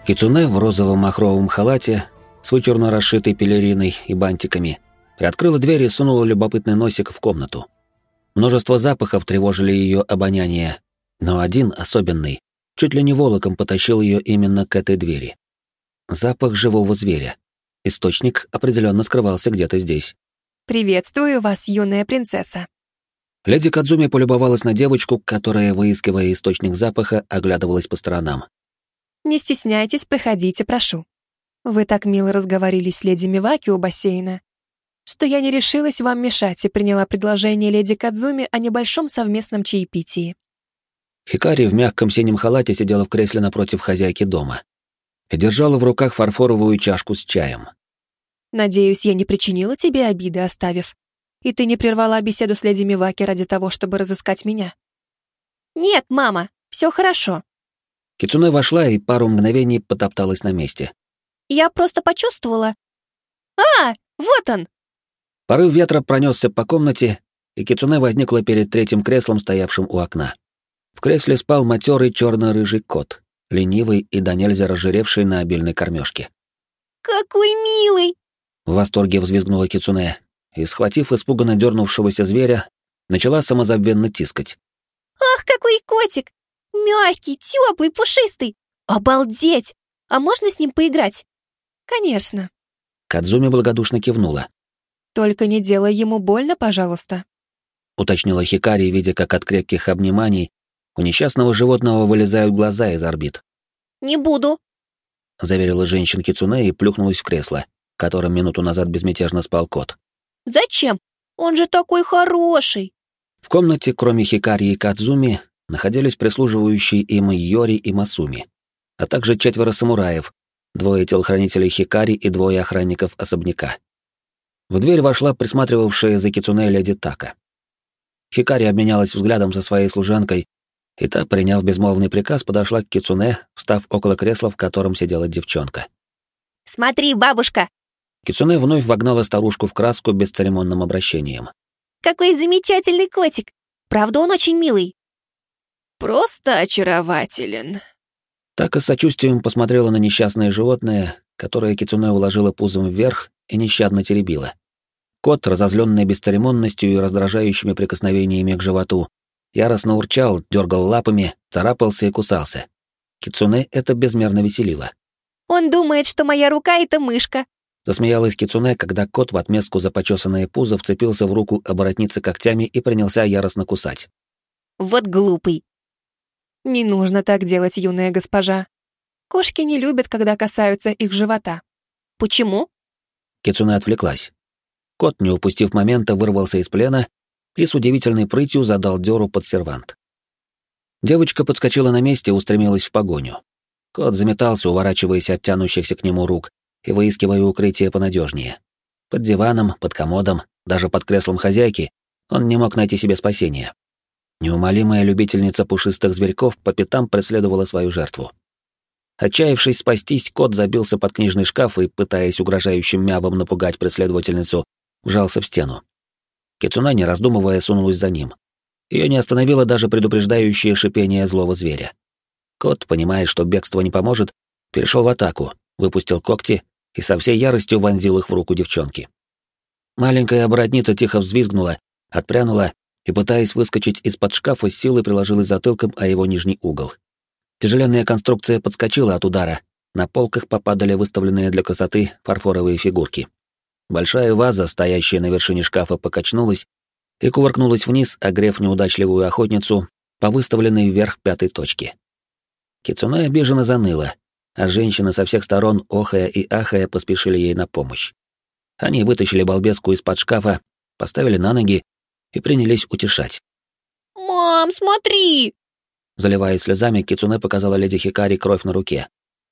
Кицуне в розовом махровом халате с вычурно расшитой пелериной и бантиками приоткрыла дверь и сунула любопытный носик в комнату. Множество запахов тревожили ее обоняние, но один, особенный, чуть ли не волоком потащил ее именно к этой двери. Запах живого зверя. Источник определенно скрывался где-то здесь. «Приветствую вас, юная принцесса». Леди Кадзуми полюбовалась на девочку, которая, выискивая источник запаха, оглядывалась по сторонам. «Не стесняйтесь, проходите, прошу. Вы так мило разговорили с леди Миваки у бассейна, что я не решилась вам мешать и приняла предложение леди Кадзуми о небольшом совместном чаепитии». Хикари в мягком синем халате сидела в кресле напротив хозяйки дома и держала в руках фарфоровую чашку с чаем. «Надеюсь, я не причинила тебе обиды, оставив, и ты не прервала беседу с леди Миваки ради того, чтобы разыскать меня?» «Нет, мама, все хорошо». Кицуне вошла и пару мгновений потопталась на месте. «Я просто почувствовала...» «А, вот он!» Порыв ветра пронесся по комнате, и Кицуне возникла перед третьим креслом, стоявшим у окна. В кресле спал матерый черно-рыжий кот, ленивый и до нельзя разжиревший на обильной кормежке. «Какой милый!» В восторге взвизгнула Кицуне и, схватив испуганно дернувшегося зверя, начала самозабвенно тискать. «Ах, какой котик! Мягкий, теплый, пушистый! Обалдеть! А можно с ним поиграть?» «Конечно». Кадзуми благодушно кивнула. «Только не делай ему больно, пожалуйста», — уточнила Хикари, видя, как от крепких обниманий у несчастного животного вылезают глаза из орбит. «Не буду», — заверила женщина Кицуне и плюхнулась в кресло, в котором минуту назад безмятежно спал кот. «Зачем? Он же такой хороший!» В комнате, кроме Хикари и Кадзуми, находились прислуживающие им Йори и Масуми, а также 4 самураев, 2 телохранителей Хикари и 2 охранников особняка. В дверь вошла присматривавшая за Кицуне леди Така. Хикари обменялась взглядом со своей служанкой, и та, приняв безмолвный приказ, подошла к Кицуне, встав около кресла, в котором сидела девчонка. «Смотри, бабушка!» Кицуне вновь вогнала старушку в краску бесцеремонным обращением. «Какой замечательный котик! Правда, он очень милый!» «Просто очарователен!» Так и с сочувствием посмотрела на несчастное животное, которое Кицуне уложила пузом вверх и нещадно теребила. Кот, разозленный бесцеремонностью и раздражающими прикосновениями к животу, яростно урчал, дергал лапами, царапался и кусался. Кицуне это безмерно веселило. «Он думает, что моя рука — это мышка!» Засмеялась Кицуне, когда кот в отместку за почесанное пузо вцепился в руку оборотницы когтями и принялся яростно кусать. «Вот глупый!» «Не нужно так делать, юная госпожа. Кошки не любят, когда касаются их живота». «Почему?» Кицуне отвлеклась. Кот, не упустив момента, вырвался из плена и с удивительной прытью задал дёру под сервант. Девочка подскочила на месте и устремилась в погоню. Кот заметался, уворачиваясь от тянущихся к нему рук и выискивая укрытие понадежнее. Под диваном, под комодом, даже под креслом хозяйки он не мог найти себе спасения. Неумолимая любительница пушистых зверьков по пятам преследовала свою жертву. Отчаявшись спастись, кот забился под книжный шкаф и, пытаясь угрожающим мявом напугать преследовательницу, вжался в стену. Кицуне, не раздумывая, сунулась за ним. Ее не остановило даже предупреждающее шипение злого зверя. Кот, понимая, что бегство не поможет, перешел в атаку, выпустил когти и со всей яростью вонзил их в руку девчонки. Маленькая оборотница тихо взвизгнула, отпрянула и, пытаясь выскочить из-под шкафа, с силой приложилась затылком о его нижний угол. Тяжеленная конструкция подскочила от удара, на полках попадали выставленные для красоты фарфоровые фигурки. Большая ваза, стоящая на вершине шкафа, покачнулась и кувыркнулась вниз, огрев неудачливую охотницу по выставленной вверх 5-й точке. Кицуне обиженно заныла, а женщины со всех сторон, охая и ахая, поспешили ей на помощь. Они вытащили балбеску из-под шкафа, поставили на ноги и принялись утешать. «Мам, смотри!» Заливаясь слезами, Кицуне показала леди Хикари кровь на руке.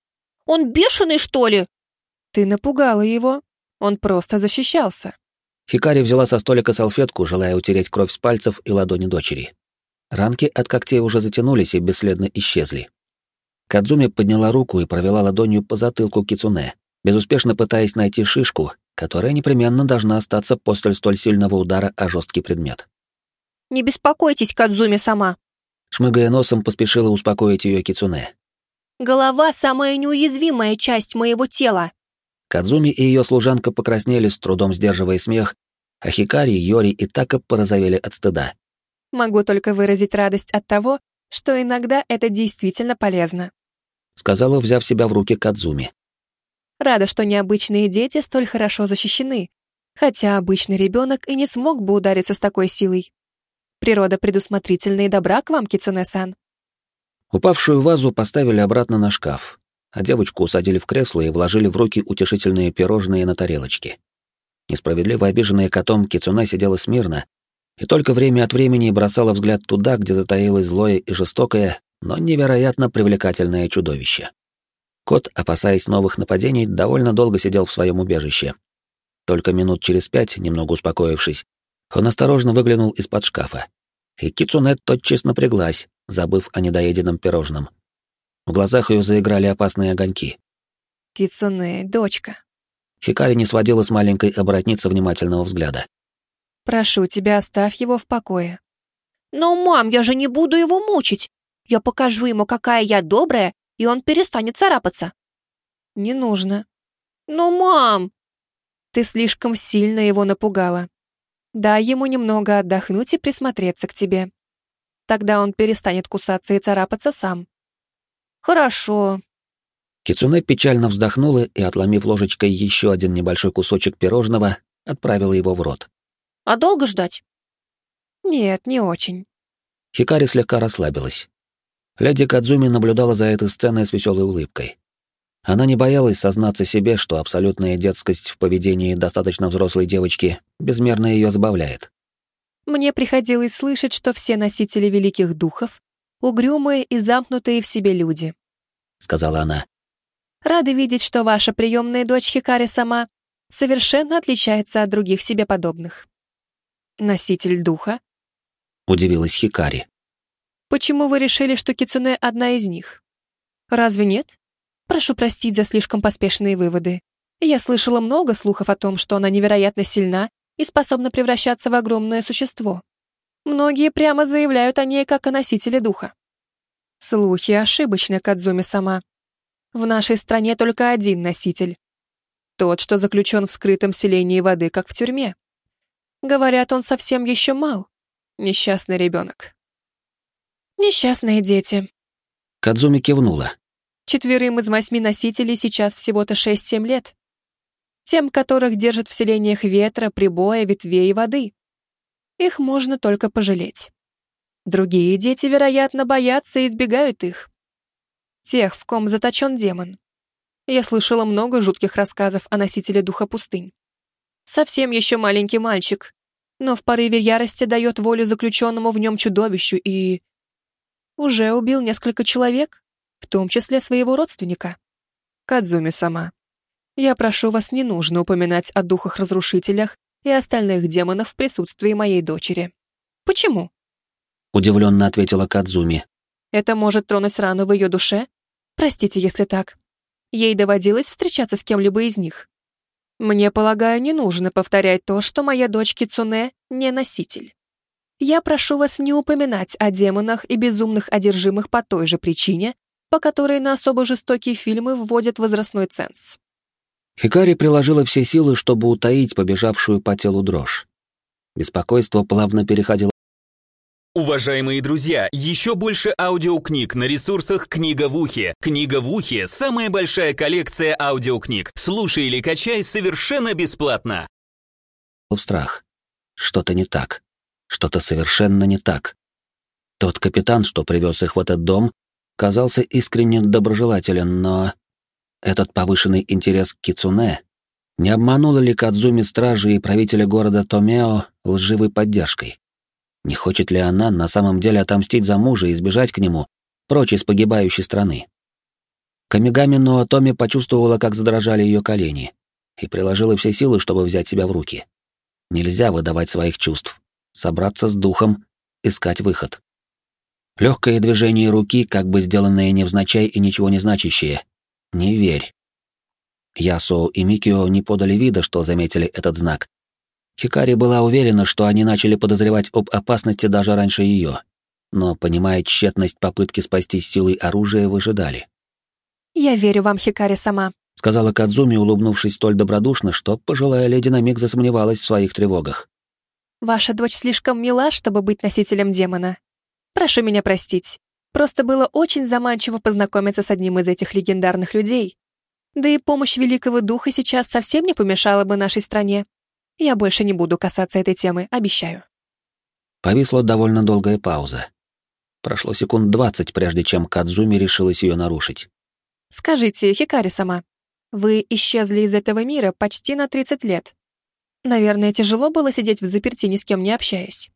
«Он бешеный, что ли?» «Ты напугала его. Он просто защищался». Хикари взяла со столика салфетку, желая утереть кровь с пальцев и ладони дочери. Ранки от когтей уже затянулись и бесследно исчезли. Кадзуми подняла руку и провела ладонью по затылку Кицуне, безуспешно пытаясь найти шишку, которая непременно должна остаться после столь сильного удара о жесткий предмет. «Не беспокойтесь, Кадзуми сама», шмыгая носом, поспешила успокоить ее Кицуне. Голова — самая неуязвимая часть моего тела. Кадзуми и ее служанка покраснели, с трудом сдерживая смех, а Хикари, Йори и Така порозовели от стыда. Могу только выразить радость от того, что иногда это действительно полезно. Сказала, взяв себя в руки Кадзуми. Рада, что необычные дети столь хорошо защищены, хотя обычный ребенок и не смог бы удариться с такой силой. Природа предусмотрительна и добра к вам, Кицуне-сан. Упавшую вазу поставили обратно на шкаф, а девочку усадили в кресло и вложили в руки утешительные пирожные на тарелочке. Несправедливо обиженная котом Кицуне сидела смирно и только время от времени бросала взгляд туда, где затаилось злое и жестокое, но невероятно привлекательное чудовище. Кот, опасаясь новых нападений, довольно долго сидел в своем убежище. Только минут через 5, немного успокоившись, он осторожно выглянул из-под шкафа. И Кицуне тотчас напряглась, забыв о недоеденном пирожном. В глазах ее заиграли опасные огоньки. Кицуне, дочка. Хикари не сводила с маленькой оборотницы внимательного взгляда. Прошу тебя, оставь его в покое. Но, мам, я же не буду его мучить. Я покажу ему, какая я добрая, и он перестанет царапаться. Не нужно. Но, мам... Ты слишком сильно его напугала. Дай ему немного отдохнуть и присмотреться к тебе. Тогда он перестанет кусаться и царапаться сам. Хорошо. Кицуне печально вздохнула и, отломив ложечкой еще один небольшой кусочек пирожного, отправила его в рот. А долго ждать? Нет, не очень. Хикари слегка расслабилась. Леди Кадзуми наблюдала за этой сценой с веселой улыбкой. Она не боялась сознаться себе, что абсолютная детскость в поведении достаточно взрослой девочки безмерно ее забавляет. Мне приходилось слышать, что все носители великих духов — угрюмые и замкнутые в себе люди, — сказала она. Рада видеть, что ваша приемная дочь Хикари сама совершенно отличается от других себе подобных. Носитель духа? Удивилась Хикари. Почему вы решили, что Кицуне одна из них? Разве нет? Прошу простить за слишком поспешные выводы. Я слышала много слухов о том, что она невероятно сильна и способна превращаться в огромное существо. Многие прямо заявляют о ней как о носителе духа. Слухи ошибочны, Кадзуми-сама. В нашей стране только один носитель. Тот, что заключен в скрытом селении воды, как в тюрьме. Говорят, он совсем еще мал. Несчастный ребенок. Несчастные дети. Кадзуми кивнула. 4 из 8 носителей сейчас всего-то 6-7 лет. Тем, которых держат в селениях ветра, прибоя, ветвей и воды. Их можно только пожалеть. Другие дети, вероятно, боятся и избегают их. Тех, в ком заточен демон. Я слышала много жутких рассказов о носителе духа пустынь. Совсем еще маленький мальчик, но в порыве ярости дает волю заключенному в нем чудовищу и... уже убил несколько человек, в том числе своего родственника. Кадзуми-сама, я прошу вас, не нужно упоминать о духах-разрушителях и остальных демонах в присутствии моей дочери. Почему? Удивленно ответила Кадзуми. Это может тронуть рану в ее душе? Простите, если так. Ей доводилось встречаться с кем-либо из них. Мне, полагаю, не нужно повторять то, что моя дочь Кицуне не носитель. Я прошу вас не упоминать о демонах и безумных одержимых по той же причине, по которой на особо жестокие фильмы вводят возрастной ценз. Хикари приложила все силы, чтобы утаить побежавшую по телу дрожь. Беспокойство плавно переходило. Уважаемые друзья, еще больше аудиокниг на ресурсах «Книга в ухе». «Книга в ухе» — самая большая коллекция аудиокниг. Слушай или качай совершенно бесплатно. В страх. Что-то не так. Что-то совершенно не так. Тот капитан, что привез их в этот дом, казался искренне доброжелателен, но... Этот повышенный интерес к Кицуне... Не обманула ли Кадзуми стражи и правителя города Томео лживой поддержкой? Не хочет ли она на самом деле отомстить за мужа и сбежать к нему, прочь из погибающей страны? Камигами Ноотоми почувствовала, как задрожали ее колени, и приложила все силы, чтобы взять себя в руки. Нельзя выдавать своих чувств, собраться с духом, искать выход. Легкое движение руки, как бы сделанное невзначай и ничего не значащее. Не верь. Ясуо и Микио не подали вида, что заметили этот знак. Хикари была уверена, что они начали подозревать об опасности даже раньше ее, но, понимая тщетность попытки спастись силой оружия, выжидали. «Я верю вам, Хикари-сама», — сказала Кадзуми, улыбнувшись столь добродушно, что пожилая леди на миг засомневалась в своих тревогах. «Ваша дочь слишком мила, чтобы быть носителем демона. Прошу меня простить. Просто было очень заманчиво познакомиться с одним из этих легендарных людей. Да и помощь Великого Духа сейчас совсем не помешала бы нашей стране. Я больше не буду касаться этой темы, обещаю». Повисла довольно долгая пауза. Прошло секунд 20, прежде чем Кадзуми решилась ее нарушить. «Скажите, Хикари-сама, вы исчезли из этого мира почти на 30 лет. Наверное, тяжело было сидеть в заперти, ни с кем не общаясь.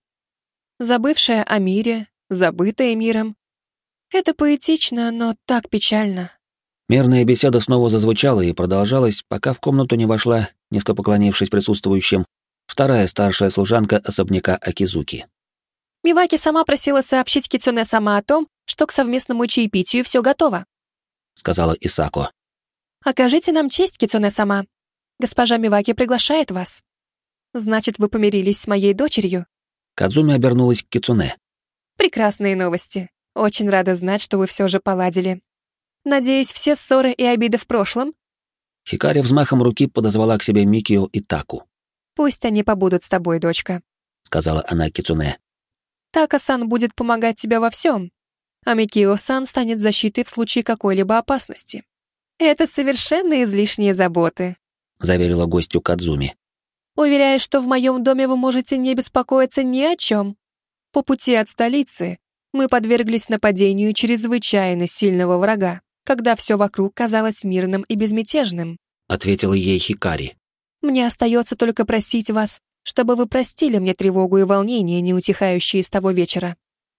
Забывшая о мире, забытая миром. Это поэтично, но так печально». Мирная беседа снова зазвучала и продолжалась, пока в комнату не вошла, низко поклонившись присутствующим, вторая старшая служанка особняка Акизуки. Миваки сама просила сообщить Кицуне сама о том, что к совместному чаепитию все готово. — сказала Исако. «Окажите нам честь, Кицуне сама. Госпожа Миваки приглашает вас. Значит, вы помирились с моей дочерью?» Кадзуми обернулась к Кицуне. «Прекрасные новости. Очень рада знать, что вы все же поладили. Надеюсь, все ссоры и обиды в прошлом?» Хикари взмахом руки подозвала к себе Микио и Таку. «Пусть они побудут с тобой, дочка», — сказала она Кицуне. «Така-сан будет помогать тебе во всем, а Микио-сан станет защитой в случае какой-либо опасности. Это совершенно излишние заботы», — заверила гостью Кадзуми. «Уверяю, что в моем доме вы можете не беспокоиться ни о чем. По пути от столицы мы подверглись нападению чрезвычайно сильного врага, когда все вокруг казалось мирным и безмятежным», — ответила ей Хикари. «Мне остается только просить вас, чтобы вы простили мне тревогу и волнение, не утихающие с того вечера.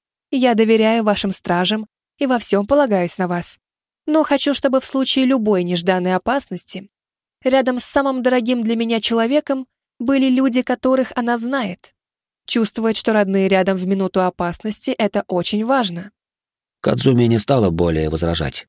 Я доверяю вашим стражам и во всем полагаюсь на вас. Но хочу, чтобы в случае любой нежданной опасности рядом с самым дорогим для меня человеком были люди, которых она знает. Чувствовать, что родные рядом в минуту опасности, это очень важно». Кадзуми не стала более возражать.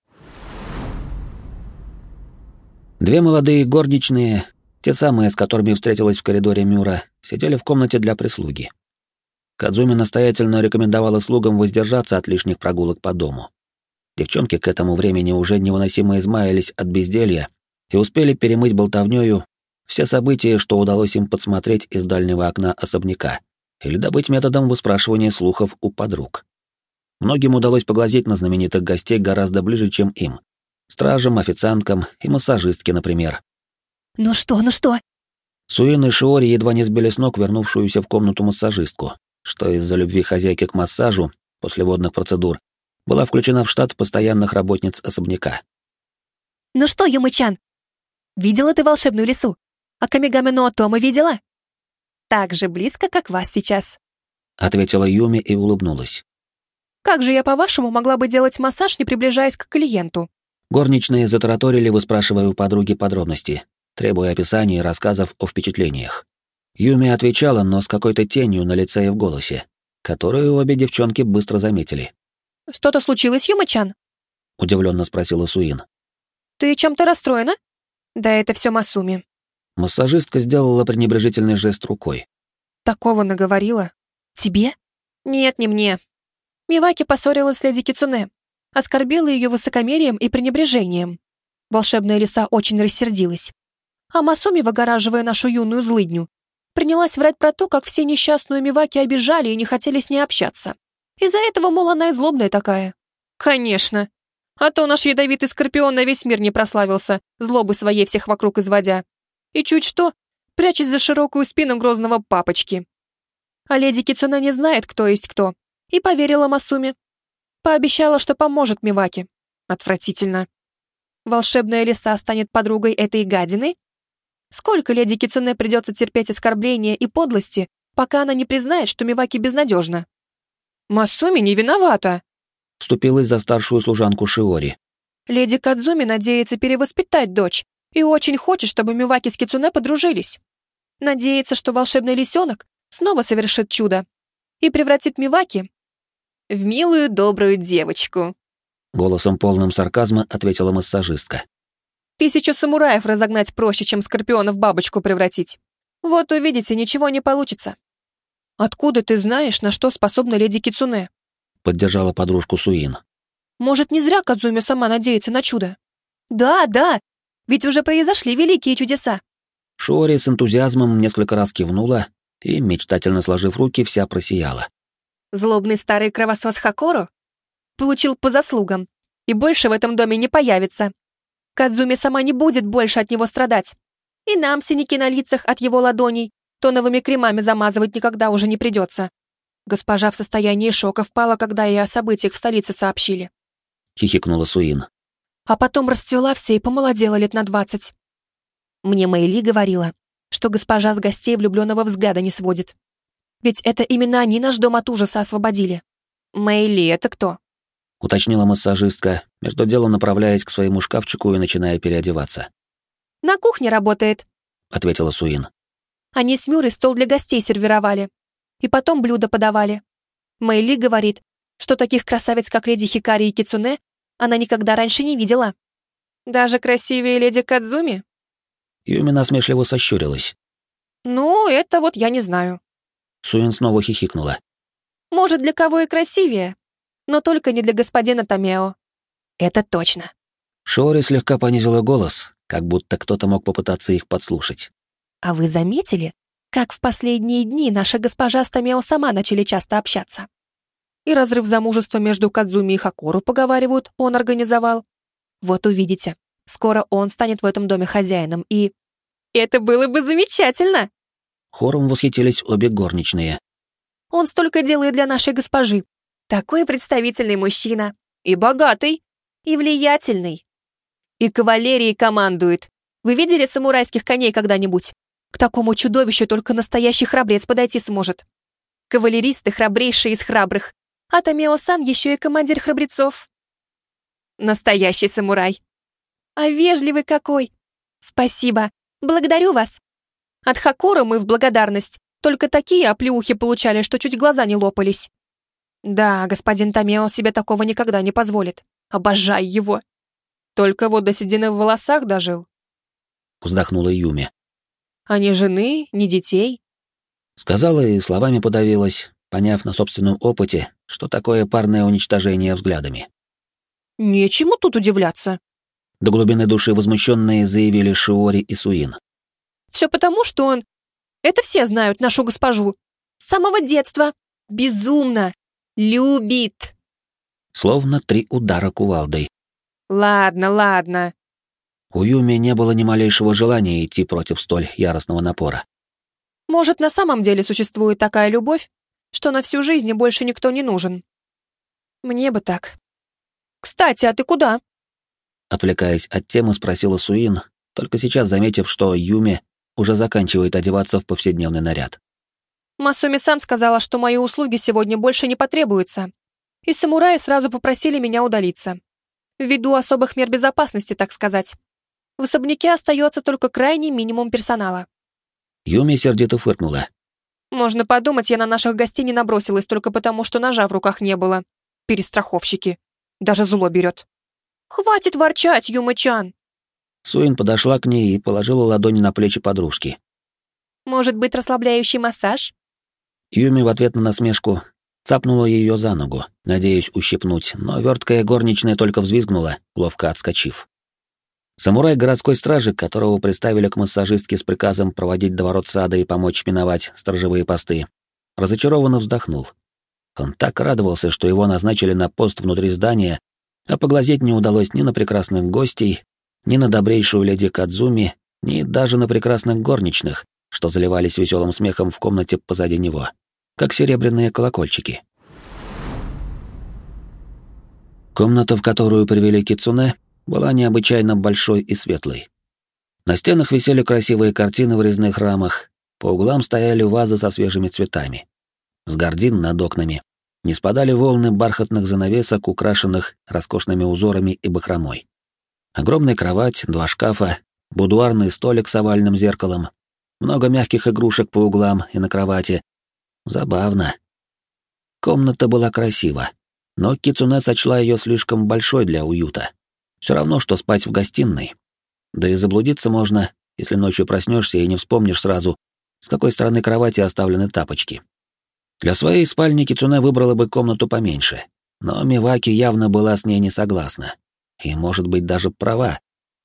Две молодые горничные, те самые, с которыми встретилась в коридоре Мюра, сидели в комнате для прислуги. Кадзуми настоятельно рекомендовала слугам воздержаться от лишних прогулок по дому. Девчонки к этому времени уже невыносимо измаялись от безделья и успели перемыть болтовнёю все события, что удалось им подсмотреть из дальнего окна особняка, или добыть методом выспрашивания слухов у подруг. Многим удалось поглазеть на знаменитых гостей гораздо ближе, чем им. Стражам, официанткам и массажистке, например. «Ну что?» Суин и Шиори едва не сбили с ног вернувшуюся в комнату массажистку, что из-за любви хозяйки к массажу после водных процедур была включена в штат постоянных работниц особняка. «Ну что, Юмы-чан, видела ты волшебную лису? А Камигами но Отома видела?» «Так же близко, как вас сейчас», — ответила Юми и улыбнулась. «Как же я, по-вашему, могла бы делать массаж, не приближаясь к клиенту?» Горничные затараторили, выспрашивая у подруги подробности, требуя описаний и рассказов о впечатлениях. Юми отвечала, но с какой-то тенью на лице и в голосе, которую обе девчонки быстро заметили. «Что-то случилось, Юма-чан?» — удивленно спросила Суин. «Ты чем-то расстроена?» «Да это все Масуми». Массажистка сделала пренебрежительный жест рукой. «Такого наговорила? Тебе?» «Нет, не мне. Миваки поссорилась с леди Кицуне, оскорбила ее высокомерием и пренебрежением. Волшебная лиса очень рассердилась. А Масуми, выгораживая нашу юную злыдню, принялась врать про то, как все несчастную Миваки обижали и не хотели с ней общаться. Из-за этого, мол, она и злобная такая». «Конечно. А то наш ядовитый скорпион на весь мир не прославился, злобы своей всех вокруг изводя. И чуть что, прячась за широкую спину грозного папочки. А леди Кицуне не знает, кто есть кто, и поверила Масуми. Пообещала, что поможет Миваки. Отвратительно. Волшебная лиса станет подругой этой гадины? Сколько леди Кицуне придется терпеть оскорбления и подлости, пока она не признает, что Миваки безнадежна?» «Масуми не виновата», — вступилась за старшую служанку Шиори. «Леди Кадзуми надеется перевоспитать дочь и очень хочет, чтобы Миваки с Кицуне подружились. Надеется, что волшебный лисенок снова совершит чудо и превратит Миваки в милую добрую девочку». Голосом полным сарказма ответила массажистка. 1000 самураев разогнать проще, чем скорпиона в бабочку превратить. Вот увидите, ничего не получится. «Откуда ты знаешь, на что способна леди Кицуне?» Поддержала подружку Суин. «Может, не зря Кадзуми сама надеется на чудо? Да, да, ведь уже произошли великие чудеса. Шиори с энтузиазмом несколько раз кивнула и, мечтательно сложив руки, вся просияла. Злобный старый кровосос Хакоро получил по заслугам и больше в этом доме не появится. Кадзуми сама не будет больше от него страдать. И нам синяки на лицах от его ладоней тоновыми кремами замазывать никогда уже не придется. Госпожа в состоянии шока впала, когда ей о событиях в столице сообщили. Хихикнула Суин. А потом расцвела вся и помолодела лет на 20. Мне Мэйли говорила, что госпожа с гостей влюбленного взгляда не сводит. Ведь это именно они наш дом от ужаса освободили. Мэйли — это кто? Уточнила массажистка, между делом направляясь к своему шкафчику и начиная переодеваться. На кухне работает, Ответила Суин. они с Мюрой стол для гостей сервировали. И потом блюда подавали. Мэйли говорит, что таких красавиц, как леди Хикари и Кицуне, она никогда раньше не видела. Даже красивее леди Кадзуми? Юми насмешливо сощурилась. Ну, это вот я не знаю. Суин снова хихикнула. Может, для кого и красивее, но только не для господина Томео. Это точно. Шиори слегка понизила голос, как будто кто-то мог попытаться их подслушать. А вы заметили, как в последние дни наша госпожа с Томео сама начали часто общаться? И разрыв замужества между Кадзуми и Хакору, поговаривают, он организовал. Вот увидите, скоро он станет в этом доме хозяином, и... Это было бы замечательно! Хором восхитились обе горничные. Он столько делает для нашей госпожи. Такой представительный мужчина. И богатый. И влиятельный. И кавалерией командует. Вы видели самурайских коней когда-нибудь? К такому чудовищу только настоящий храбрец подойти сможет. Кавалеристы храбрейшие из храбрых. А Томео-сан еще и командир храбрецов. Настоящий самурай. А вежливый какой. Спасибо. Благодарю вас. От Хакура мы в благодарность только такие оплеухи получали, что чуть глаза не лопались. Да, господин Томео себе такого никогда не позволит. Обожаю его. Только вот до седины в волосах дожил. Вздохнула Юми. А ни жены, ни детей. Сказала и словами подавилась, поняв на собственном опыте, что такое парное уничтожение взглядами. Нечему тут удивляться. До глубины души возмущенные заявили Шиори и Суин. Все потому, что он... Это все знают нашу госпожу. С самого детства. Безумно. Любит. Словно 3 удара кувалдой. Ладно, ладно. У Юми не было ни малейшего желания идти против столь яростного напора. Может, на самом деле существует такая любовь, что на всю жизнь и больше никто не нужен. Мне бы так. Кстати, а ты куда? Отвлекаясь от темы, спросила Суин, только сейчас заметив, что Юми уже заканчивает одеваться в повседневный наряд. Масуми-сан сказала, что мои услуги сегодня больше не потребуются, и самураи сразу попросили меня удалиться. Ввиду особых мер безопасности, так сказать. В особняке остается только крайний минимум персонала. Юми сердито фыркнула. Можно подумать, я на наших гостей не набросилась только потому, что ножа в руках не было. Перестраховщики. Даже зло берет. Хватит ворчать, Юма-чан. Суин подошла к ней и положила ладони на плечи подружки. Может быть, расслабляющий массаж? Юми в ответ на насмешку цапнула ее за ногу, надеясь ущипнуть, но верткая горничная только взвизгнула, ловко отскочив. Самурай городской стражи, которого приставили к массажистке с приказом проводить до ворот сада и помочь миновать сторожевые посты, разочарованно вздохнул. Он так радовался, что его назначили на пост внутри здания, а поглазеть не удалось ни на прекрасных гостей, ни на добрейшую леди Кадзуми, ни даже на прекрасных горничных, что заливались веселым смехом в комнате позади него, как серебряные колокольчики. Комната, в которую привели Кицуне, была необычайно большой и светлой. На стенах висели красивые картины в резных рамах, по углам стояли вазы со свежими цветами. С гардин над окнами не спадали волны бархатных занавесок, украшенных роскошными узорами и бахромой. Огромная кровать, 2 шкафа, будуарный столик с овальным зеркалом, много мягких игрушек по углам и на кровати. Забавно. Комната была красива, но Кицуне сочла ее слишком большой для уюта. Все равно, что спать в гостиной. Да и заблудиться можно, если ночью проснешься и не вспомнишь сразу, с какой стороны кровати оставлены тапочки. Для своей спальни Кицуне выбрала бы комнату поменьше, но Миваки явно была с ней не согласна. И, может быть, даже права,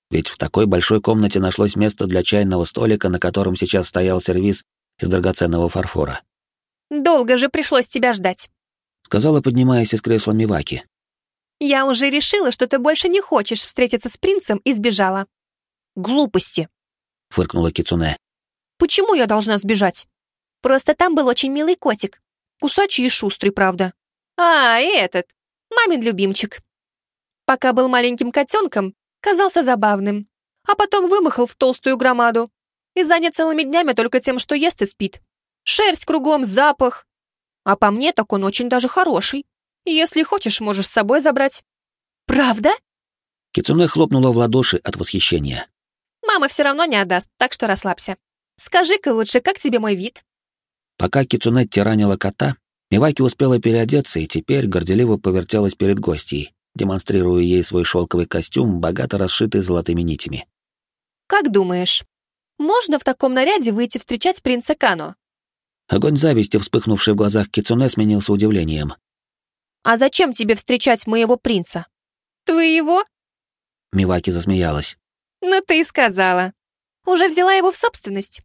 ведь в такой большой комнате нашлось место для чайного столика, на котором сейчас стоял сервиз из драгоценного фарфора. «Долго же пришлось тебя ждать», — сказала, поднимаясь из кресла Миваки. «Я уже решила, что ты больше не хочешь встретиться с принцем и сбежала». «Глупости», — фыркнула Кицуне. «Почему я должна сбежать? Просто там был очень милый котик. Кусачий и шустрый, правда. А, и этот, мамин любимчик. Пока был маленьким котенком, казался забавным, а потом вымахал в толстую громаду и занят целыми днями только тем, что ест и спит. Шерсть кругом, запах. А по мне, так он очень даже хороший. Если хочешь, можешь с собой забрать». «Правда?» Кицуне хлопнула в ладоши от восхищения. «Мама все равно не отдаст, так что расслабься. Скажи-ка лучше, как тебе мой вид?» Пока Кицуне тиранила кота, Миваки успела переодеться и теперь горделиво повертелась перед гостьей, демонстрируя ей свой шелковый костюм, богато расшитый золотыми нитями. «Как думаешь, можно в таком наряде выйти встречать принца Кано?» Огонь зависти, вспыхнувший в глазах Кицуне, сменился удивлением. «А зачем тебе встречать моего принца?» «Твоего?» Миваки засмеялась. «Ну ты и сказала. Уже взяла его в собственность».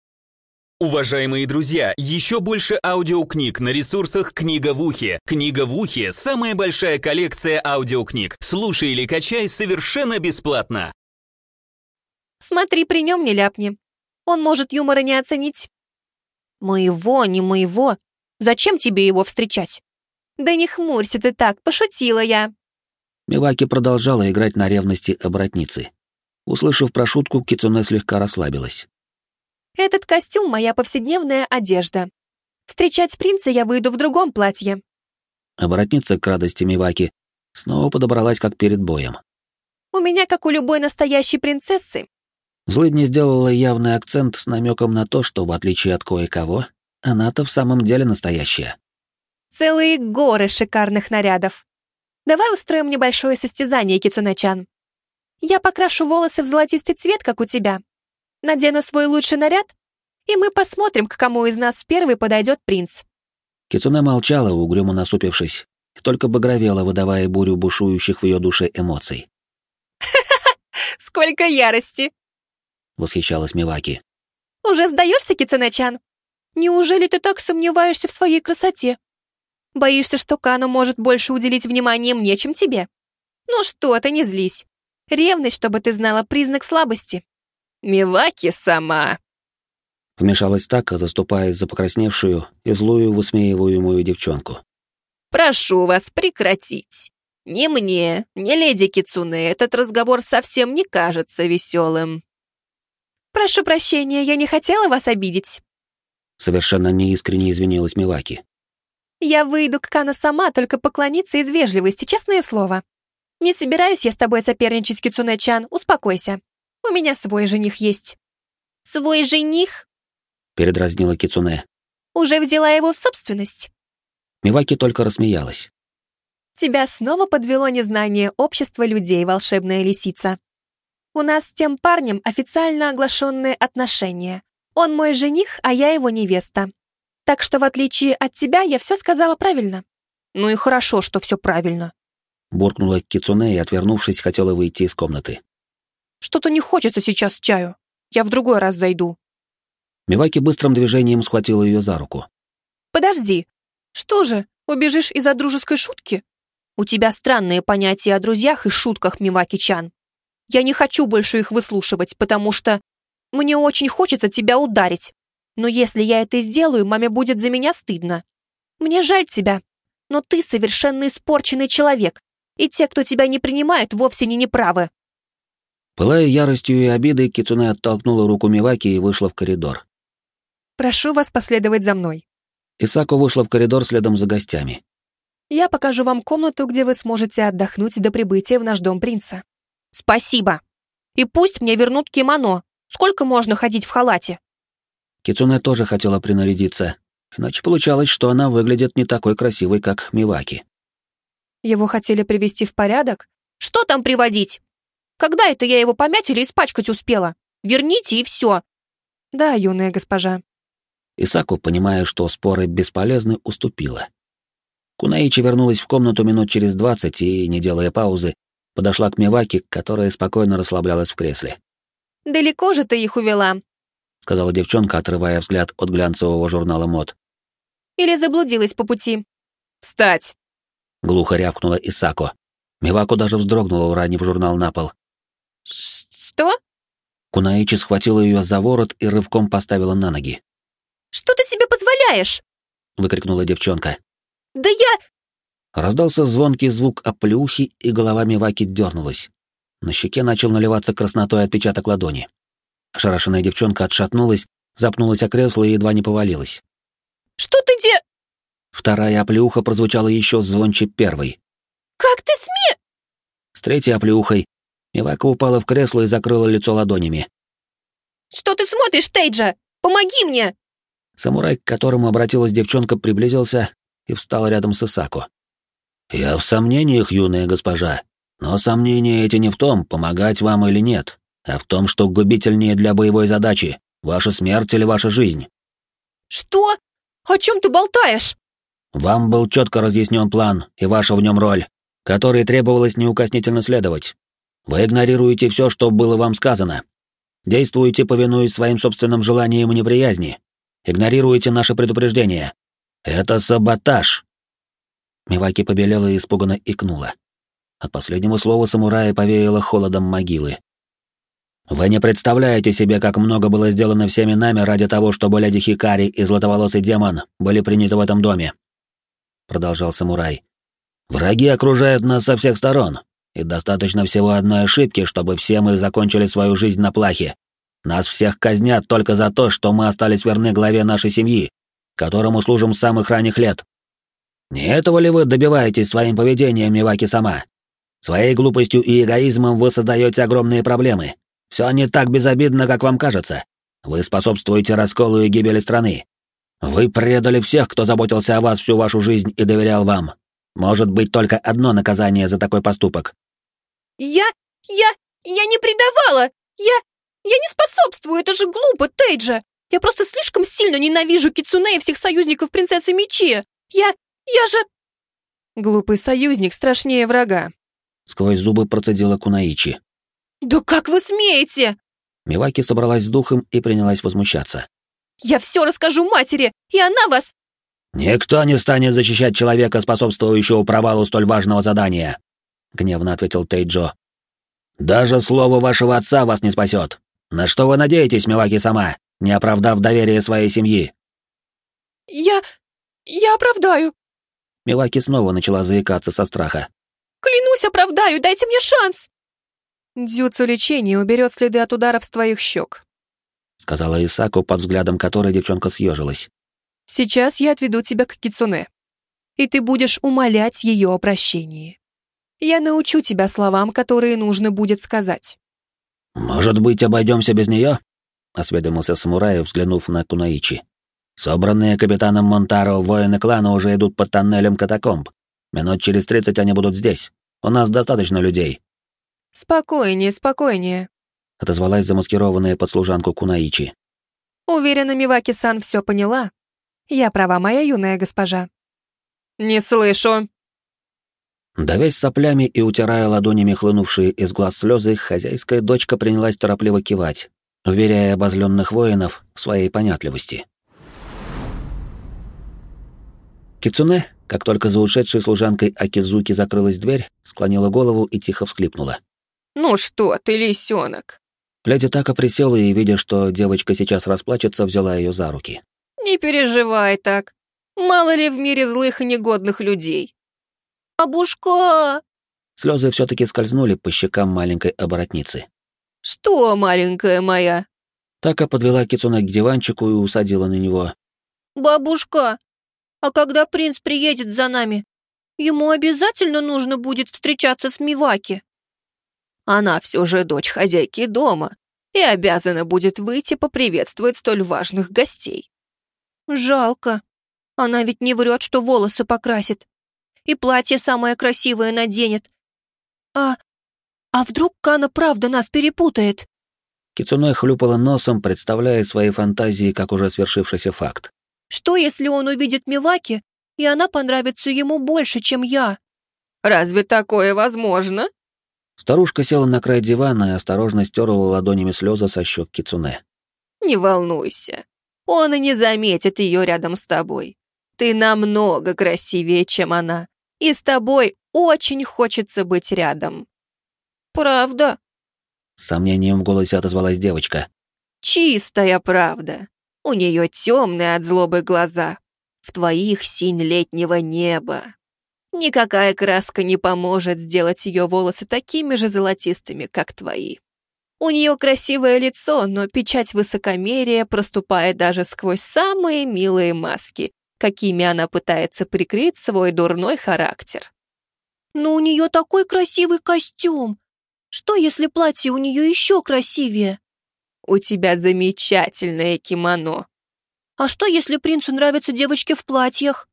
Уважаемые друзья, еще больше аудиокниг на ресурсах «Книга в ухе». «Книга в ухе» — самая большая коллекция аудиокниг. Слушай или качай совершенно бесплатно. «Смотри, при нем не ляпни. Он может юмора не оценить». «Моего, не моего. Зачем тебе его встречать?» «Да не хмурься ты так, пошутила я». Миваки продолжала играть на ревности оборотницы. Услышав про шутку, Кицуне слегка расслабилась. «Этот костюм — моя повседневная одежда. Встречать принца я выйду в другом платье». Оборотница, к радости Миваки, снова подобралась как перед боем. «У меня, как у любой настоящей принцессы». Злыдня сделала явный акцент с намеком на то, что, в отличие от кое-кого, она-то в самом деле настоящая. «Целые горы шикарных нарядов. Давай устроим небольшое состязание, Кицуне-чан. Я покрашу волосы в золотистый цвет, как у тебя. Надену свой лучший наряд, и мы посмотрим, к кому из нас первый подойдет принц». Кицуне молчала, угрюмо насупившись, и только багровела, выдавая бурю бушующих в ее душе эмоций. «Сколько ярости!» — восхищалась Миваки. «Уже сдаешься, Кицуне-чан? Неужели ты так сомневаешься в своей красоте? Боишься, что Кано может больше уделить внимания мне, чем тебе? Ну что ты, не злись. Ревность, чтобы ты знала, признак слабости». «Миваки сама!» Вмешалась Така, заступаясь за покрасневшую и злую высмеиваемую девчонку. «Прошу вас прекратить. Ни мне, ни леди Кицуне этот разговор совсем не кажется веселым». «Прошу прощения, я не хотела вас обидеть». Совершенно неискренне извинилась Миваки. «Я выйду к Кано сама, только поклониться из вежливости, честное слово. Не собираюсь я с тобой соперничать, Кицуне-чан, успокойся. У меня свой жених есть». «Свой жених?» — передразнила Кицуне. «Уже взяла его в собственность». Миваки только рассмеялась. «Тебя снова подвело незнание общества людей, волшебная лисица. У нас с тем парнем официально оглашенные отношения. Он мой жених, а я его невеста. Так что, в отличие от тебя, я все сказала правильно». «Ну и хорошо, что все правильно», — буркнула Кицуне и, отвернувшись, хотела выйти из комнаты. «Что-то не хочется сейчас чаю. Я в другой раз зайду». Миваки быстрым движением схватила ее за руку. «Подожди. Что же, убежишь из-за дружеской шутки? У тебя странные понятия о друзьях и шутках, Миваки-чан. Я не хочу больше их выслушивать, потому что мне очень хочется тебя ударить. Но если я это сделаю, маме будет за меня стыдно. Мне жаль тебя, но ты совершенно испорченный человек, и те, кто тебя не принимают, вовсе не неправы». Пылая яростью и обидой, Кицуне оттолкнула руку Миваки и вышла в коридор. «Прошу вас последовать за мной. Исако вышла в коридор следом за гостями. Я покажу вам комнату, где вы сможете отдохнуть до прибытия в наш дом принца». «Спасибо. И пусть мне вернут кимоно. Сколько можно ходить в халате?» Кицуне тоже хотела принарядиться, иначе получалось, что она выглядит не такой красивой, как Миваки. «Его хотели привести в порядок?» «Что там приводить? Когда это я его помять или испачкать успела? Верните и все». «Да, юная госпожа». Исаку, понимая, что споры бесполезны, уступила. Кунаичи вернулась в комнату минут через 20 и, не делая паузы, подошла к Миваки, которая спокойно расслаблялась в кресле. «Далеко же ты их увела?» — сказала девчонка, отрывая взгляд от глянцевого журнала мод. «Или заблудилась по пути?» «Встать!» — глухо рявкнула Исако. Миваку даже вздрогнула, уронив журнал на пол. «Что?» Кунаичи схватила ее за ворот и рывком поставила на ноги. «Что ты себе позволяешь?» — выкрикнула девчонка. «Да я...» Раздался звонкий звук оплеухи, и голова Миваки дернулась. На щеке начал наливаться краснотой отпечаток ладони. Ошарашенная девчонка отшатнулась, запнулась о кресло и едва не повалилась. «Что ты де...» Вторая оплеуха прозвучала еще звонче первой. «Как ты сме...» С третьей оплеухой Мивака упала в кресло и закрыла лицо ладонями. «Что ты смотришь, Тейджа? Помоги мне!» Самурай, к которому обратилась девчонка, приблизился и встал рядом с Исако. «Я в сомнениях, юная госпожа, но сомнения эти не в том, помогать вам или нет, а в том, что губительнее для боевой задачи — ваша смерть или ваша жизнь». «Что? О чем ты болтаешь?» Вам был четко разъяснен план и ваша в нем роль, которой требовалось неукоснительно следовать. Вы игнорируете все, что было вам сказано. Действуете, повинуясь своим собственным желаниям и неприязни. Игнорируете наши предупреждения. Это саботаж. Миваки побелела и испуганно икнула. От последнего слова самурая повеяло холодом могилы. Вы не представляете себе, как много было сделано всеми нами ради того, чтобы леди Хикари и златоволосый демон были приняты в этом доме. Продолжал самурай. Враги окружают нас со всех сторон, и достаточно всего одной ошибки, чтобы все мы закончили свою жизнь на плахе. Нас всех казнят только за то, что мы остались верны главе нашей семьи, которому служим с самых ранних лет. Не этого ли вы добиваетесь своим поведением, Миваки-сама? Своей глупостью и эгоизмом вы создаете огромные проблемы. Все не так безобидно, как вам кажется. Вы способствуете расколу и гибели страны. Вы предали всех, кто заботился о вас всю вашу жизнь и доверял вам. Может быть только одно наказание за такой поступок. Я не предавала! Я не способствую, это же глупо, Тейджа! Я просто слишком сильно ненавижу Кицуне и всех союзников принцессы Мечи! Я же... Глупый союзник страшнее врага. Сквозь зубы процедила Кунаичи. Да как вы смеете? Миваки собралась с духом и принялась возмущаться. Я все расскажу матери, и она вас... «Никто не станет защищать человека, способствующего провалу столь важного задания», — гневно ответил Тейджо. «Даже слово вашего отца вас не спасет. На что вы надеетесь, Миваки-сама, не оправдав доверие своей семьи?» Я оправдаю. Миваки снова начала заикаться со страха. Клянусь, оправдаю, дайте мне шанс. Дзюцу лечения уберет следы от ударов с твоих щек, сказала Исако, под взглядом которой девчонка съежилась. Сейчас я отведу тебя к Кицуне, и ты будешь умолять ее о прощении. Я научу тебя словам, которые нужно будет сказать. «Может быть, обойдемся без нее?» — осведомился самурай, взглянув на Кунаичи. «Собранные капитаном Монтаро воины клана уже идут под тоннелем катакомб. Минут через 30 они будут здесь. У нас достаточно людей». «Спокойнее, спокойнее», — отозвалась замаскированная под служанку Кунаичи. «Уверена, Миваки-сан все поняла. Я права, моя юная госпожа». «Не слышу». Давясь соплями и утирая ладонями хлынувшие из глаз слезы, хозяйская дочка принялась торопливо кивать, уверяя обозленных воинов в своей понятливости. Кицуне, как только за ушедшей служанкой Акизуки закрылась дверь, склонила голову и тихо всхлипнула. «Ну что ты, лисенок?» Леди Така присела и, видя, что девочка сейчас расплачется, взяла ее за руки. «Не переживай так. Мало ли в мире злых и негодных людей». «Бабушка!» Слезы все-таки скользнули по щекам маленькой оборотницы. «Что, маленькая моя?» Така подвела Кицуне к диванчику и усадила на него. «Бабушка, а когда принц приедет за нами, ему обязательно нужно будет встречаться с Миваки?» «Она все же дочь хозяйки дома и обязана будет выйти поприветствовать столь важных гостей». «Жалко. Она ведь не врет, что волосы покрасит. И платье самое красивое наденет. А вдруг Кана правда нас перепутает?» Кицуне хлюпала носом, представляя свои фантазии как уже свершившийся факт. «Что, если он увидит Миваки, и она понравится ему больше, чем я?» «Разве такое возможно?» Старушка села на край дивана и осторожно стерла ладонями слезы со щек Кицуне. Не волнуйся, он и не заметит ее рядом с тобой. Ты намного красивее, чем она, и с тобой очень хочется быть рядом. Правда? С сомнением в голосе отозвалась девочка. Чистая правда. У нее темные от злобы глаза. В твоих синь летнего неба. Никакая краска не поможет сделать ее волосы такими же золотистыми, как твои. У нее красивое лицо, но печать высокомерия проступает даже сквозь самые милые маски, какими она пытается прикрыть свой дурной характер. Но у нее такой красивый костюм. Что, если платье у нее еще красивее? У тебя замечательное кимоно. А что, если принцу нравятся девочки в платьях?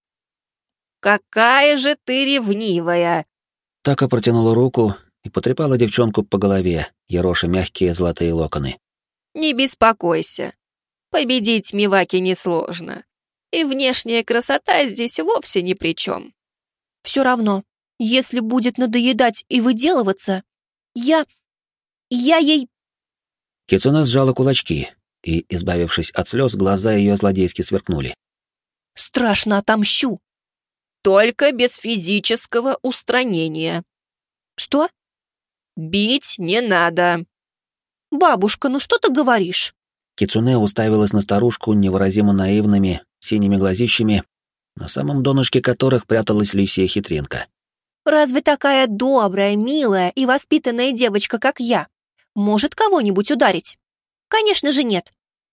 Какая же ты ревнивая! Така протянула руку и потрепала девчонку по голове, ероша мягкие золотые локоны. Не беспокойся. Победить Миваки несложно. И внешняя красота здесь вовсе ни при чем. Все равно, если будет надоедать и выделываться, я ей... Кицуне сжала кулачки, и, избавившись от слез, глаза ее злодейски сверкнули. Страшно отомщу. Только без физического устранения. Что? Бить не надо. Бабушка, ну что ты говоришь? Кицуне уставилась на старушку невыразимо наивными, синими глазищами, на самом донышке которых пряталась лисья хитринка. Разве такая добрая, милая и воспитанная девочка, как я, может кого-нибудь ударить? Конечно же нет.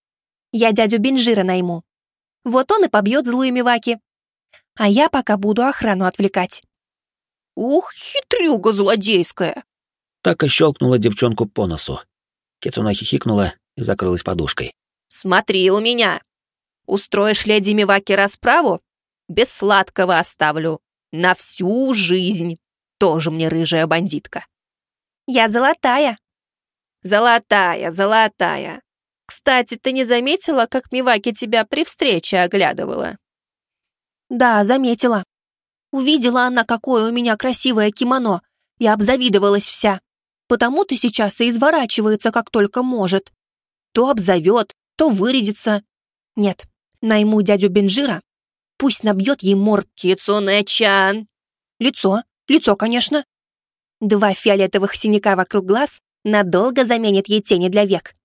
Я дядю Бенжира найму. Вот он и побьет злую Миваки. А я пока буду охрану отвлекать. Ух, хитрюга злодейская! Така щелкнула девчонку по носу. Кицуне хихикнула и закрылась подушкой. Смотри у меня. Устроишь леди Миваки расправу? Без сладкого оставлю. На всю жизнь. Тоже мне рыжая бандитка. Я золотая. Золотая, золотая. Кстати, ты не заметила, как Миваки тебя при встрече оглядывала? Да, заметила. Увидела она, какое у меня красивое кимоно, и обзавидовалась вся. Потому-то сейчас и изворачивается, как только может. То обзовет, то вырядится. Нет, найму дядю Бенжира. Пусть набьет ей морд. Кицуне-чан. Лицо, конечно. 2 фиолетовых синяка вокруг глаз надолго заменит ей тени для век.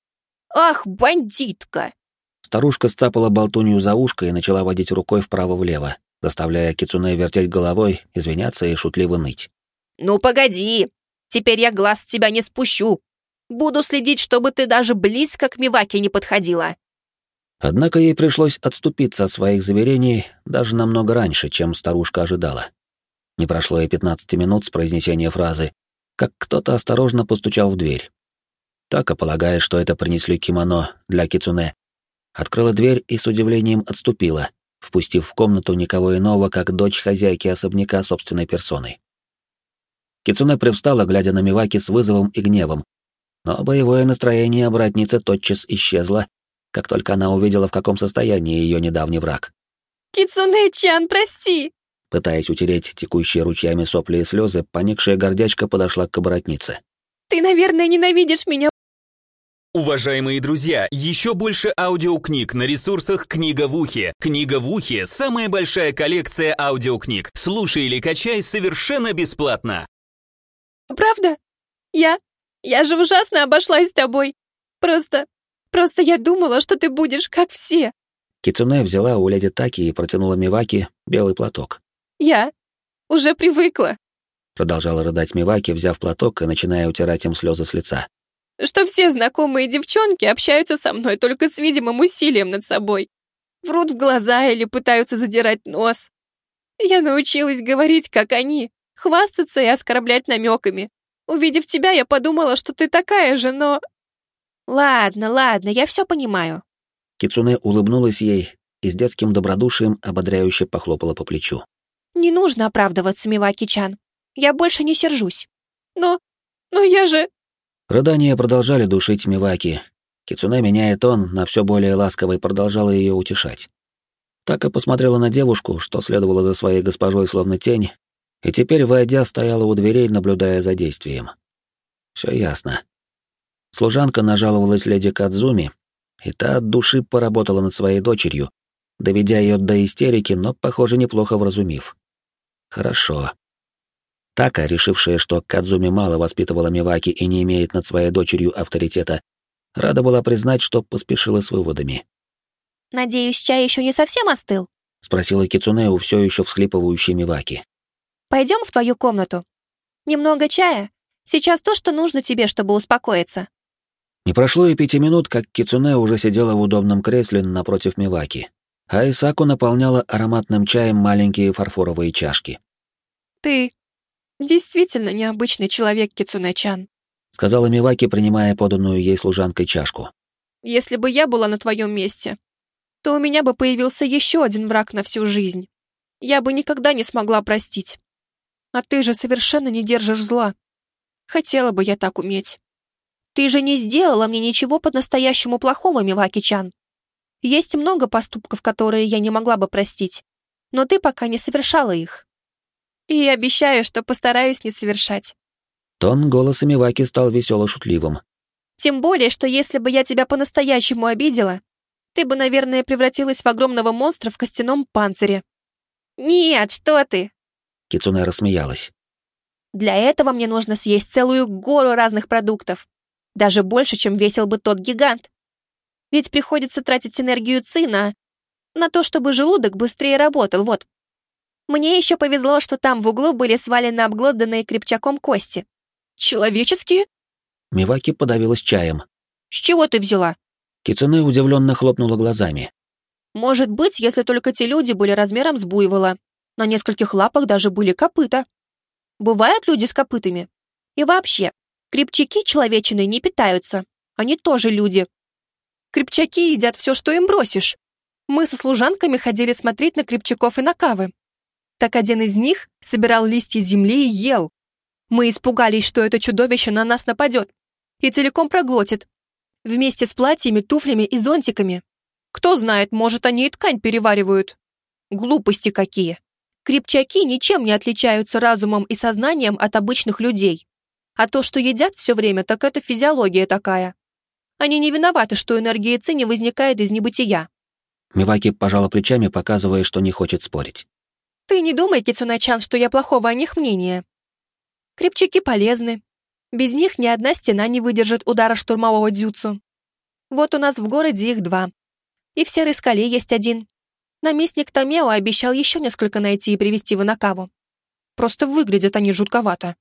Ах, бандитка! Старушка сцапала болтунью за ушко и начала водить рукой вправо-влево, заставляя Кицуне вертеть головой, извиняться и шутливо ныть. Ну погоди, теперь я глаз с тебя не спущу. Буду следить, чтобы ты даже близко к Миваке не подходила. Однако ей пришлось отступиться от своих заверений даже намного раньше, чем старушка ожидала. Не прошло и 15 минут с произнесения фразы, как кто-то осторожно постучал в дверь. Така, полагая, что это принесли кимоно для Кицуне, открыла дверь и с удивлением отступила, впустив в комнату никого иного, как дочь хозяйки особняка собственной персоной. Кицуне привстала, глядя на Миваки с вызовом и гневом, но боевое настроение братницы тотчас исчезло, как только она увидела, в каком состоянии ее недавний враг. Кицуне-чан, прости! Пытаясь утереть текущие ручьями сопли и слезы, поникшая гордячка подошла к братнице. Ты, наверное, ненавидишь меня. Уважаемые друзья, еще больше аудиокниг на ресурсах «Книга в ухе». «Книга в ухе» — самая большая коллекция аудиокниг. Слушай или качай совершенно бесплатно. Правда? Я же ужасно обошлась с тобой. Просто я думала, что ты будешь как все. Кицуне взяла у леди Таки и протянула Миваки белый платок. Я уже привыкла. Продолжала рыдать Миваки, взяв платок и начиная утирать им слезы с лица. Что все знакомые девчонки общаются со мной только с видимым усилием над собой. Врут в глаза или пытаются задирать нос. Я научилась говорить, как они, хвастаться и оскорблять намеками. Увидев тебя, я подумала, что ты такая же, но... Ладно, я все понимаю. Кицуне улыбнулась ей и с детским добродушием ободряюще похлопала по плечу. Не нужно оправдываться, Миваки-чан. Я больше не сержусь. Но я же... Рыдания продолжали душить Миваки. Кицуне, меняя тон, на все более ласковый, продолжала ее утешать. Така посмотрела на девушку, что следовала за своей госпожой словно тень, и теперь, войдя, стояла у дверей, наблюдая за действием. Все ясно. Служанка нажаловалась леди Кадзуми, и та от души поработала над своей дочерью, доведя ее до истерики, но, похоже, неплохо вразумив. Хорошо. Така, решившая, что Кадзуми мало воспитывала Миваки и не имеет над своей дочерью авторитета, рада была признать, что поспешила с выводами. «Надеюсь, чай еще не совсем остыл?» — спросила Кицуне у все еще всхлипывающей Миваки. «Пойдем в твою комнату. Немного чая. Сейчас то, что нужно тебе, чтобы успокоиться». Не прошло и 5 минут, как Кицуне уже сидела в удобном кресле напротив Миваки, а Исаку наполняла ароматным чаем маленькие фарфоровые чашки. «Ты действительно необычный человек, Кицуне-чан», — сказала Миваки, принимая поданную ей служанкой чашку. «Если бы я была на твоем месте, то у меня бы появился еще один враг на всю жизнь. Я бы никогда не смогла простить. А ты же совершенно не держишь зла. Хотела бы я так уметь. Ты же не сделала мне ничего по-настоящему плохого, Миваки-чан. Есть много поступков, которые я не могла бы простить, но ты пока не совершала их. И обещаю, что постараюсь не совершать». Тон голоса Миваки стал весело-шутливым. «Тем более, что если бы я тебя по-настоящему обидела, ты бы, наверное, превратилась в огромного монстра в костяном панцире». «Нет, что ты!» Кицуне рассмеялась. «Для этого мне нужно съесть целую гору разных продуктов. Даже больше, чем весил бы тот гигант. Ведь приходится тратить энергию ци на то, чтобы желудок быстрее работал, вот. Мне еще повезло, что там в углу были свалены обглоданные крепчаком кости». «Человеческие?» Миваки подавилась чаем. «С чего ты взяла?» Кицуне удивленно хлопнула глазами. «Может быть, если только те люди были размером с буйвола. На нескольких лапах даже были копыта. Бывают люди с копытами. И вообще, крепчаки человечиной не питаются. Они тоже люди. Крепчаки едят все, что им бросишь. Мы со служанками ходили смотреть на крепчаков и на кавы. Так один из них собирал листья земли и ел. Мы испугались, что это чудовище на нас нападет и целиком проглотит. Вместе с платьями, туфлями и зонтиками. Кто знает, может, они и ткань переваривают. Глупости какие. Крепчаки ничем не отличаются разумом и сознанием от обычных людей. А то, что едят все время, так это физиология такая. Они не виноваты, что энергия ци не возникает из небытия». Миваки пожала плечами, показывая, что не хочет спорить. «Ты не думай, Кицуне-чан, что я плохого о них мнения. Крепчаки полезны. Без них ни одна стена не выдержит удара штурмового дзюцу. Вот у нас в городе их 2. И в Серой скале есть 1. Наместник Томео обещал еще несколько найти и привезти в Инакаву. Просто выглядят они жутковато.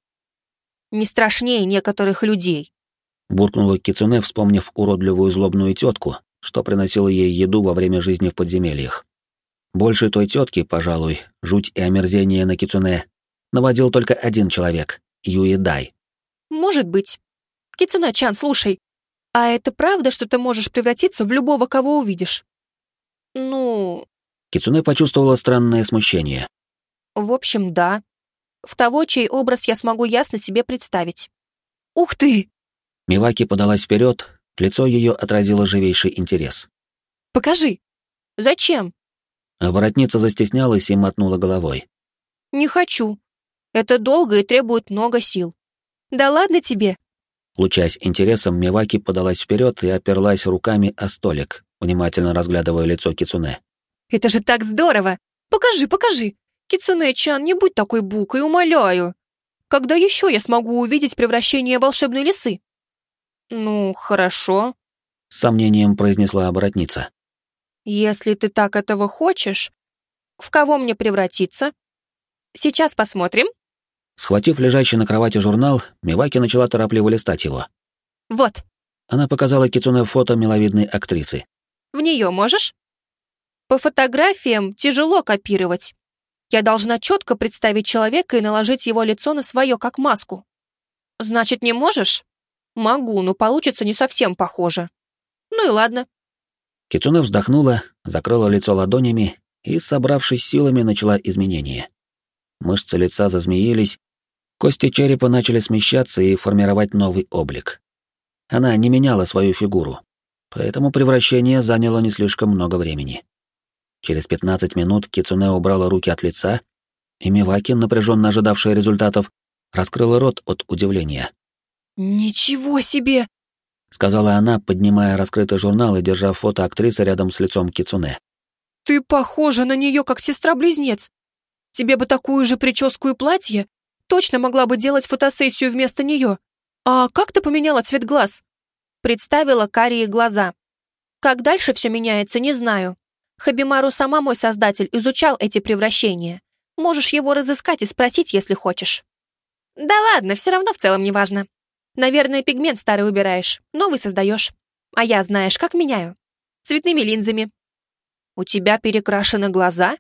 Не страшнее некоторых людей». Буркнула Кицуне, вспомнив уродливую злобную тетку, что приносила ей еду во время жизни в подземельях. Больше той тетки, пожалуй, жуть и омерзение на Кицуне наводил только один человек — Юэдай. «Может быть. Кицуне-чан, слушай, а это правда, что ты можешь превратиться в любого, кого увидишь?» «Ну...» Кицуне почувствовала странное смущение. «В общем, да. В того, чей образ я смогу ясно себе представить». «Ух ты!» Миваки подалась вперед, лицо ее отразило живейший интерес. «Покажи!» «Зачем?» Воротница застеснялась и мотнула головой. «Не хочу. Это долго и требует много сил». «Да ладно тебе!» Лучась интересом, Миваки подалась вперед и оперлась руками о столик, внимательно разглядывая лицо Кицуне. «Это же так здорово! Покажи, покажи! Кицуне-чан, не будь такой букой, умоляю! Когда еще я смогу увидеть превращение волшебной лисы?» «Ну, хорошо», — с сомнением произнесла оборотница. «Если ты так этого хочешь, в кого мне превратиться? Сейчас посмотрим». Схватив лежащий на кровати журнал, Миваки начала торопливо листать его. «Вот». Она показала Кицуне фото миловидной актрисы. «В нее можешь?» «По фотографиям тяжело копировать. Я должна четко представить человека и наложить его лицо на свое, как маску». «Значит, не можешь?» «Могу, но получится не совсем похоже». «Ну и ладно». Кицуне вздохнула, закрыла лицо ладонями и, собравшись силами, начала изменения. Мышцы лица зазмеились, кости черепа начали смещаться и формировать новый облик. Она не меняла свою фигуру, поэтому превращение заняло не слишком много времени. Через 15 минут Кицуне убрала руки от лица И Миваки, напряженно ожидавшая результатов, раскрыла рот от удивления. «Ничего себе!» — сказала она, поднимая раскрытый журнал и держа фото актрисы рядом с лицом Кицуне. «Ты похожа на нее, как сестра-близнец. Тебе бы такую же прическу и платье. Точно могла бы делать фотосессию вместо нее. А как ты поменяла цвет глаз?» Представила карие глаза. Как дальше все меняется, не знаю. Хабимару сама мой создатель изучал эти превращения. Можешь его разыскать и спросить, если хочешь. Да ладно, все равно в целом не важно. Наверное, пигмент старый убираешь, новый создаешь. А я, знаешь, как меняю? Цветными линзами. У тебя перекрашены глаза?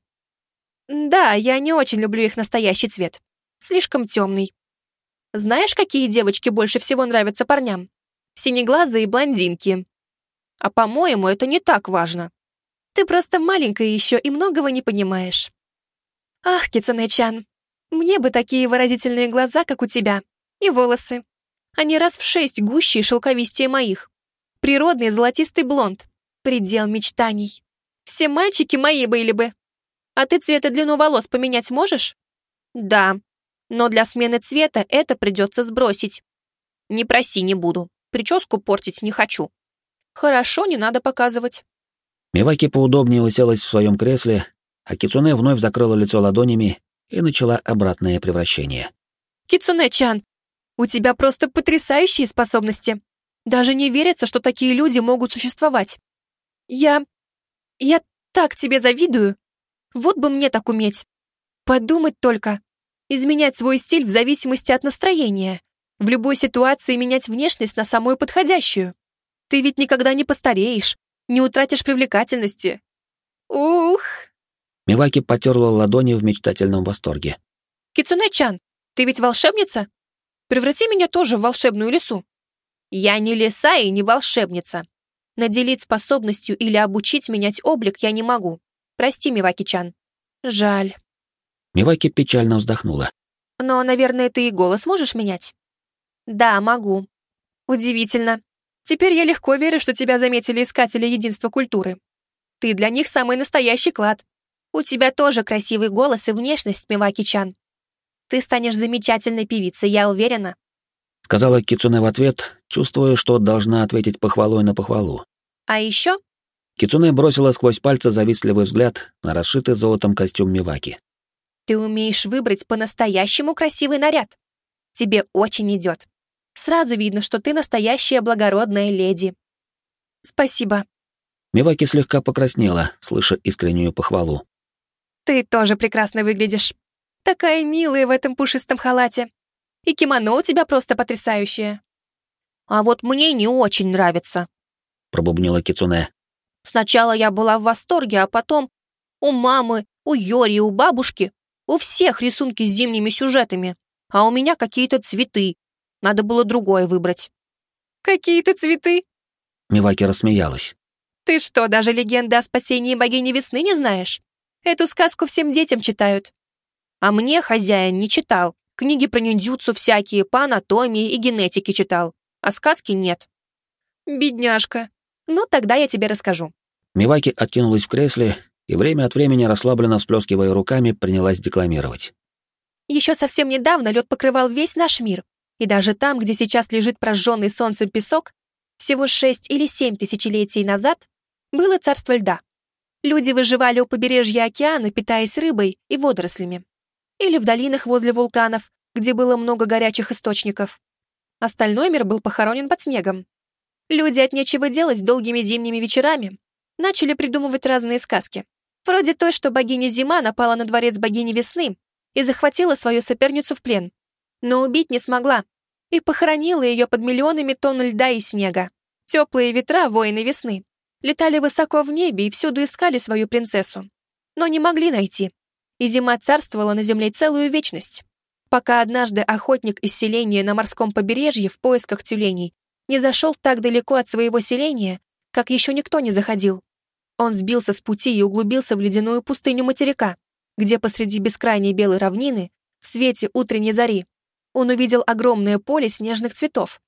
Да, я не очень люблю их настоящий цвет. Слишком темный. Знаешь, какие девочки больше всего нравятся парням? Синеглазые блондинки. А по-моему, это не так важно. Ты просто маленькая еще и многого не понимаешь. Ах, Кицуне-чан, мне бы такие выразительные глаза, как у тебя. И волосы. Они раз в 6 гуще и шелковистее моих. Природный золотистый блонд. Предел мечтаний. Все мальчики мои были бы. А ты цвет и длину волос поменять можешь? Да. Но для смены цвета это придется сбросить. Не проси, не буду. Прическу портить не хочу. Хорошо, не надо показывать. Миваки поудобнее уселась в своем кресле, а Кицуне вновь закрыла лицо ладонями и начала обратное превращение. Кицуне-чан, у тебя просто потрясающие способности. Даже не верится, что такие люди могут существовать. Я так тебе завидую. Вот бы мне так уметь. Подумать только. Изменять свой стиль в зависимости от настроения. В любой ситуации менять внешность на самую подходящую. Ты ведь никогда не постареешь, не утратишь привлекательности. Ух! Миваки потерла ладони в мечтательном восторге. Кицуне-чан, ты ведь волшебница? Преврати меня тоже в волшебную лису. Я не лиса и не волшебница. Наделить способностью или обучить менять облик я не могу. Прости, Миваки-чан. Жаль. Миваки печально вздохнула. Но, наверное, ты и голос можешь менять? Да, могу. Удивительно. Теперь я легко верю, что тебя заметили искатели единства культуры. Ты для них самый настоящий клад. У тебя тоже красивый голос и внешность, Миваки-чан. Ты станешь замечательной певицей, я уверена. Сказала Кицуне в ответ, чувствуя, что должна ответить похвалой на похвалу. А еще? Кицуне бросила сквозь пальцы завистливый взгляд на расшитый золотом костюм Миваки. Ты умеешь выбрать по-настоящему красивый наряд. Тебе очень идет. Сразу видно, что ты настоящая благородная леди. Спасибо. Миваки слегка покраснела, слыша искреннюю похвалу. Ты тоже прекрасно выглядишь. Такая милая в этом пушистом халате. И кимоно у тебя просто потрясающее. А вот мне не очень нравится, Пробубнила Кицуне. Сначала я была в восторге, а потом у мамы, у Йори, у бабушки, у всех рисунки с зимними сюжетами, а у меня какие-то цветы. Надо было другое выбрать. Какие-то цветы? Миваки рассмеялась. Ты что, даже легенды о спасении богини весны не знаешь? Эту сказку всем детям читают. А мне хозяин не читал. Книги про ниндзюцу всякие, по анатомии и генетике читал. А сказки нет. Бедняжка. Ну, тогда я тебе расскажу. Миваки откинулась в кресле и время от времени, расслабленно всплескивая руками, принялась декламировать. Еще совсем недавно лед покрывал весь наш мир. И даже там, где сейчас лежит прожженный солнцем песок, всего 6 или 7 тысячелетий назад было царство льда. Люди выживали у побережья океана, питаясь рыбой и водорослями. Или в долинах возле вулканов, где было много горячих источников. Остальной мир был похоронен под снегом. Люди от нечего делать долгими зимними вечерами начали придумывать разные сказки. Вроде той, что богиня Зима напала на дворец богини Весны и захватила свою соперницу в плен. Но убить не смогла и похоронила ее под миллионами тонн льда и снега. Теплые ветра, воины весны, летали высоко в небе и всюду искали свою принцессу. Но не могли найти. И зима царствовала на земле целую вечность. Пока однажды охотник из селения на морском побережье в поисках тюленей не зашел так далеко от своего селения, как еще никто не заходил. Он сбился с пути и углубился в ледяную пустыню материка, где посреди бескрайней белой равнины, в свете утренней зари, он увидел огромное поле снежных цветов.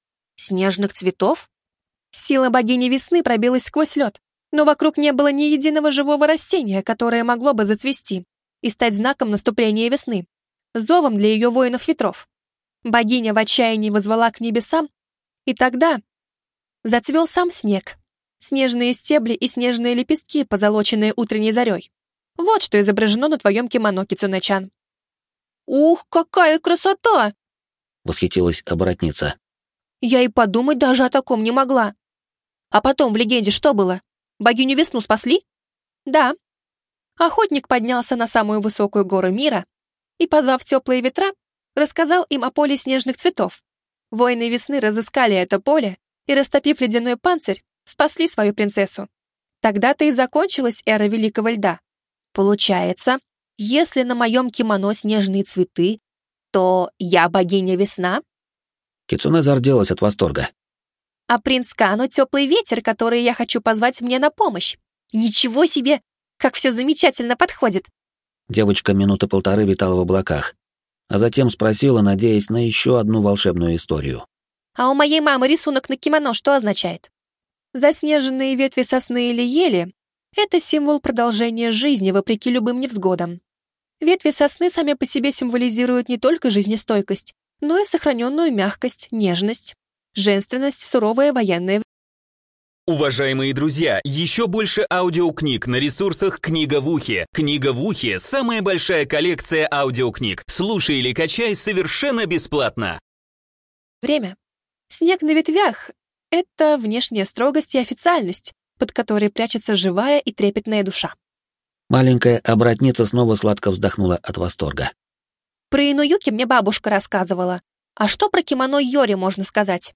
Снежных цветов? Сила богини весны пробилась сквозь лед, но вокруг не было ни единого живого растения, которое могло бы зацвести. и стать знаком наступления весны, зовом для ее воинов ветров. Богиня в отчаянии возвала к небесам, и тогда зацвел сам снег, снежные стебли и снежные лепестки, позолоченные утренней зарей. Вот что изображено на твоем кимоно, Кицунэ-чан. «Ух, какая красота!» — восхитилась оборотница. «Я и подумать даже о таком не могла. А потом в легенде что было? Богиню весну спасли?» «Да». Охотник поднялся на самую высокую гору мира и, позвав теплые ветра, рассказал им о поле снежных цветов. Воины весны разыскали это поле и, растопив ледяной панцирь, спасли свою принцессу. Тогда-то и закончилась эра Великого Льда. Получается, если на моем кимоно снежные цветы, то я богиня весна? Кицунэ зарделась от восторга. А принц Кану — теплый ветер, который я хочу позвать мне на помощь. Ничего себе, как все замечательно подходит. Девочка минуты полторы витала в облаках, а затем спросила, надеясь на еще одну волшебную историю. А у моей мамы рисунок на кимоно что означает? Заснеженные ветви сосны или ели — это символ продолжения жизни вопреки любым невзгодам. Ветви сосны сами по себе символизируют не только жизнестойкость, но и сохраненную мягкость, нежность, женственность, суровое военное. Уважаемые друзья, еще больше аудиокниг на ресурсах «Книга в ухе». «Книга в ухе» — самая большая коллекция аудиокниг. Слушай или качай совершенно бесплатно. Время. Снег на ветвях — это внешняя строгость и официальность, под которой прячется живая и трепетная душа. Маленькая оборотница снова сладко вздохнула от восторга. Про Инуюки мне бабушка рассказывала. А что про кимоно Йори можно сказать?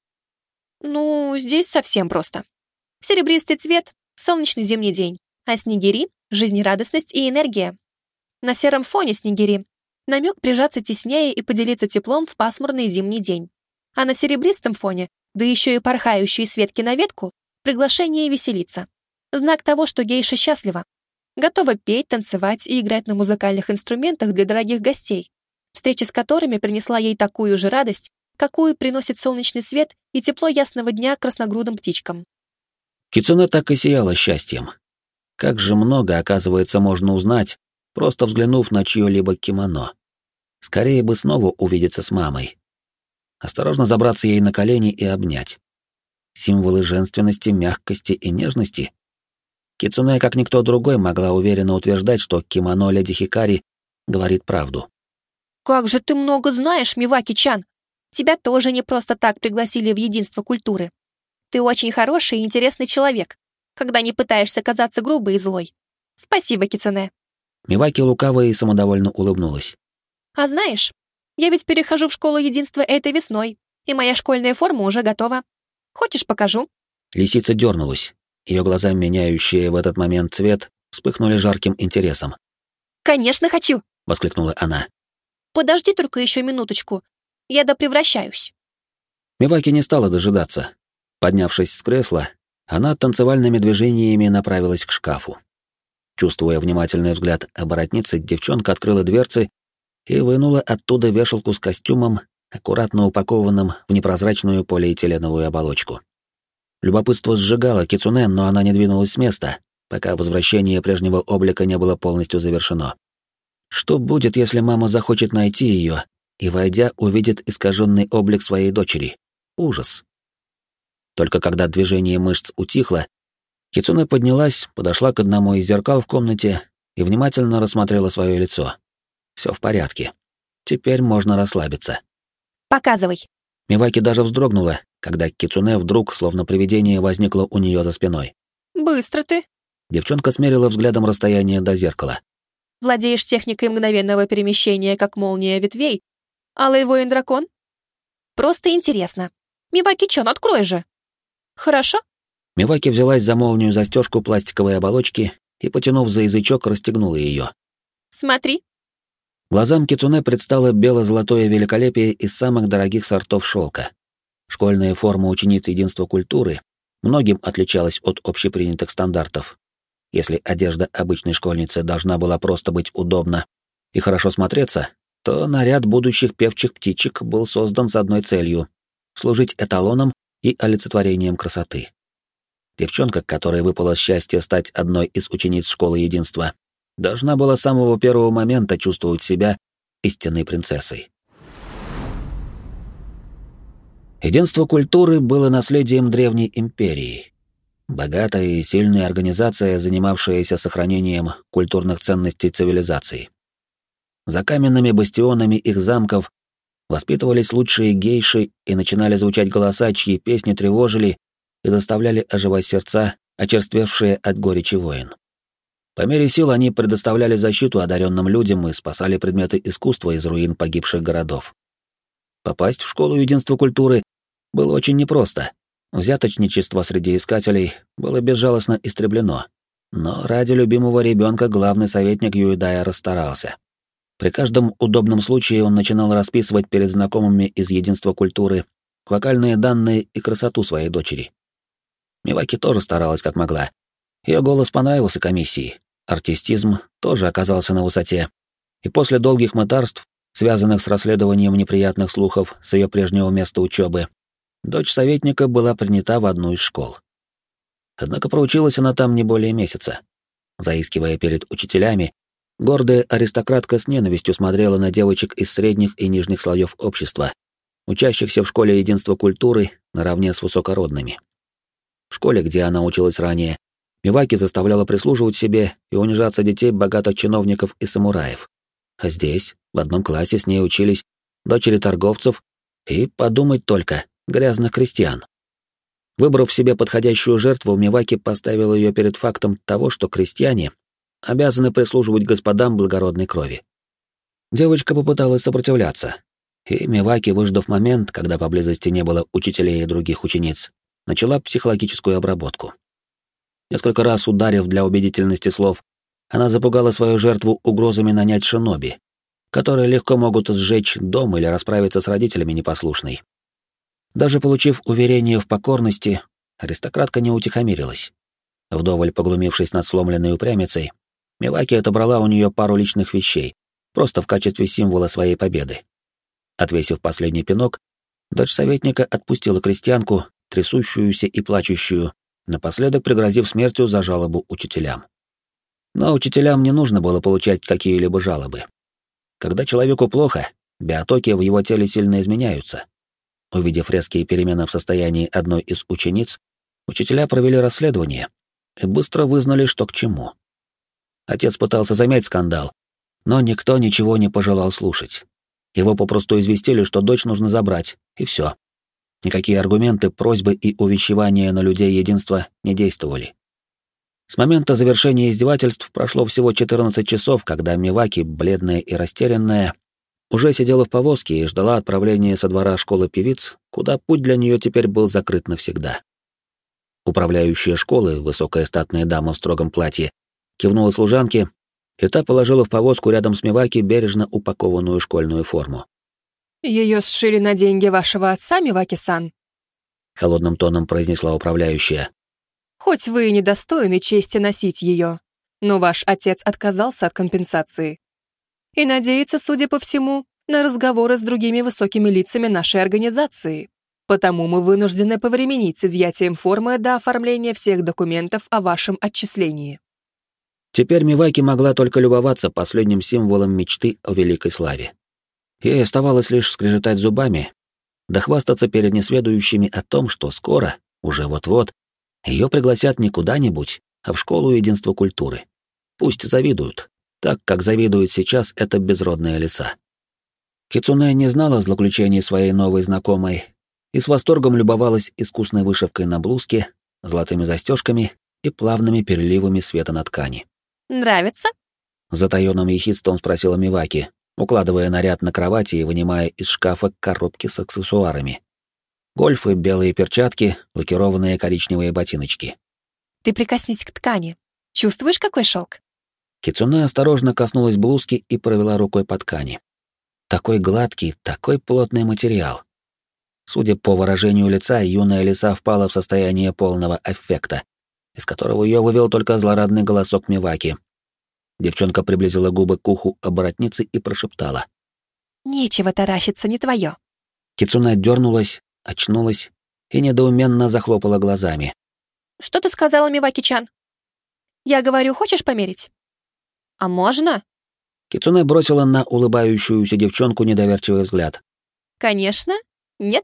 Ну, здесь совсем просто. Серебристый цвет — солнечный зимний день, а снегири — жизнерадостность и энергия. На сером фоне снегири — намек прижаться теснее и поделиться теплом в пасмурный зимний день. А на серебристом фоне, да еще и порхающие с ветки на ветку, приглашение веселиться. Знак того, что гейша счастлива. Готова петь, танцевать и играть на музыкальных инструментах для дорогих гостей, встреча с которыми принесла ей такую же радость, какую приносит солнечный свет и тепло ясного дня красногрудым птичкам. Кицунэ так и сияла счастьем. Как же много, оказывается, можно узнать, просто взглянув на чье-либо кимоно. Скорее бы снова увидеться с мамой. Осторожно забраться ей на колени и обнять. Символы женственности, мягкости и нежности. Кицунэ, как никто другой, могла уверенно утверждать, что кимоно леди Хикари говорит правду. «Как же ты много знаешь, Миваки-чан! Тебя тоже не просто так пригласили в единство культуры. Ты очень хороший и интересный человек, когда не пытаешься казаться грубой и злой. Спасибо, Кицунэ». Миваки лукаво и самодовольно улыбнулась. «А знаешь, я ведь перехожу в школу единства этой весной, и моя школьная форма уже готова. Хочешь, покажу?» Лисица дернулась. Ее глаза, меняющие в этот момент цвет, вспыхнули жарким интересом. «Конечно хочу!» — воскликнула она. «Подожди только еще минуточку. Я допревращаюсь». Миваки не стала дожидаться. Поднявшись с кресла, она танцевальными движениями направилась к шкафу. Чувствуя внимательный взгляд оборотницы, девчонка открыла дверцы и вынула оттуда вешалку с костюмом, аккуратно упакованным в непрозрачную полиэтиленовую оболочку. Любопытство сжигало Кицунэ, но она не двинулась с места, пока возвращение прежнего облика не было полностью завершено. Что будет, если мама захочет найти ее и, войдя, увидит искаженный облик своей дочери? Ужас. Только когда движение мышц утихло, Кицунэ поднялась, подошла к одному из зеркал в комнате и внимательно рассмотрела свое лицо. Все в порядке. Теперь можно расслабиться. «Показывай». Миваки даже вздрогнула, когда Кицунэ вдруг, словно привидение, возникло у нее за спиной. «Быстро ты». Девчонка смерила взглядом расстояние до зеркала. «Владеешь техникой мгновенного перемещения, как молния ветвей? Алый воин-дракон? Просто интересно. Миваки-чан, открой же!» «Хорошо?» Миваки взялась за молнию-застежку пластиковой оболочки и, потянув за язычок, расстегнула ее. «Смотри». Глазам Кицунэ предстало бело-золотое великолепие из самых дорогих сортов шелка. Школьная форма учениц единства культуры многим отличалась от общепринятых стандартов. Если одежда обычной школьницы должна была просто быть удобна и хорошо смотреться, то наряд будущих певчих птичек был создан с одной целью — служить эталоном и олицетворением красоты. Девчонка, которой выпало счастье стать одной из учениц школы единства, должна была с самого первого момента чувствовать себя истинной принцессой. Единство культуры было наследием древней империи. Богатая и сильная организация, занимавшаяся сохранением культурных ценностей цивилизации. За каменными бастионами их замков воспитывались лучшие гейши и начинали звучать голоса, чьи песни тревожили и заставляли оживать сердца, очерствевшие от горечи воин. По мере сил они предоставляли защиту одаренным людям и спасали предметы искусства из руин погибших городов. Попасть в школу единства культуры было очень непросто. Взяточничество среди искателей было безжалостно истреблено. Но ради любимого ребенка главный советник Юэдая расстарался. При каждом удобном случае он начинал расписывать перед знакомыми из единства культуры вокальные данные и красоту своей дочери. Миваки тоже старалась как могла. Ее голос понравился комиссии, артистизм тоже оказался на высоте. И после долгих мытарств, связанных с расследованием неприятных слухов с ее прежнего места учебы, дочь советника была принята в одну из школ. Однако проучилась она там не более месяца. Заискивая перед учителями, гордая аристократка с ненавистью смотрела на девочек из средних и нижних слоев общества, учащихся в школе единства культуры наравне с высокородными. В школе, где она училась ранее, Миваки заставляла прислуживать себе и унижаться детей богатых чиновников и самураев. А здесь, в одном классе с ней учились дочери торговцев и, подумать только, грязных крестьян. Выбрав себе подходящую жертву, Миваки поставила ее перед фактом того, что крестьяне обязаны прислуживать господам благородной крови. Девочка попыталась сопротивляться, и Миваки, выждав момент, когда поблизости не было учителей и других учениц, начала психологическую обработку. Несколько раз ударив для убедительности слов, она запугала свою жертву угрозами нанять шиноби, которые легко могут сжечь дом или расправиться с родителями непослушной. Даже получив уверение в покорности, аристократка не утихомирилась. Вдоволь поглумившись над сломленной упрямицей, Миваки отобрала у нее пару личных вещей, просто в качестве символа своей победы. Отвесив последний пинок, дочь советника отпустила крестьянку, трясущуюся и плачущую, напоследок пригрозив смертью за жалобу учителям. Но учителям не нужно было получать какие-либо жалобы. Когда человеку плохо, биотоки в его теле сильно изменяются. Увидев резкие перемены в состоянии одной из учениц, учителя провели расследование и быстро вызнали, что к чему. Отец пытался замять скандал, но никто ничего не пожелал слушать. Его попросту известили, что дочь нужно забрать, и все. Никакие аргументы, просьбы и увещевания на людей единства не действовали. С момента завершения издевательств прошло всего 14 часов, когда Миваки, бледная и растерянная, уже сидела в повозке и ждала отправления со двора школы певиц, куда путь для нее теперь был закрыт навсегда. Управляющая школы, высокая статная дама в строгом платье, кивнула служанке, и та положила в повозку рядом с Миваки бережно упакованную школьную форму. «Ее сшили на деньги вашего отца, Миваки-сан», — холодным тоном произнесла управляющая. «Хоть вы и недостойны чести носить ее, но ваш отец отказался от компенсации и надеется, судя по всему, на разговоры с другими высокими лицами нашей организации. Потому мы вынуждены повременить с изъятием формы до оформления всех документов о вашем отчислении». Теперь Миваки могла только любоваться последним символом мечты о великой славе. Ей оставалось лишь скрежетать зубами, да хвастаться перед несведущими о том, что скоро, уже вот-вот, ее пригласят не куда-нибудь, а в школу единства культуры. Пусть завидуют, так как завидует сейчас эта безродная лиса. Кицуне не знала злоключений своей новой знакомой и с восторгом любовалась искусной вышивкой на блузке, золотыми застежками и плавными переливами света на ткани. «Нравится?» — с затаённым ехидством спросила Миваки, укладывая наряд на кровати и вынимая из шкафа коробки с аксессуарами. Гольфы, белые перчатки, лакированные коричневые ботиночки. «Ты прикоснись к ткани. Чувствуешь, какой шелк?» Кицуне осторожно коснулась блузки и провела рукой по ткани. Такой гладкий, такой плотный материал. Судя по выражению лица, юная лиса впала в состояние полного аффекта, из которого ее вывел только злорадный голосок Миваки. Девчонка приблизила губы к уху оборотницы и прошептала: «Нечего таращиться, не твое». Кицуне дернулась, очнулась и недоуменно захлопала глазами. «Что ты сказала, Миваки-чан? Я говорю, хочешь померить?» А можно? Кицуне бросила на улыбающуюся девчонку недоверчивый взгляд. Конечно. Нет?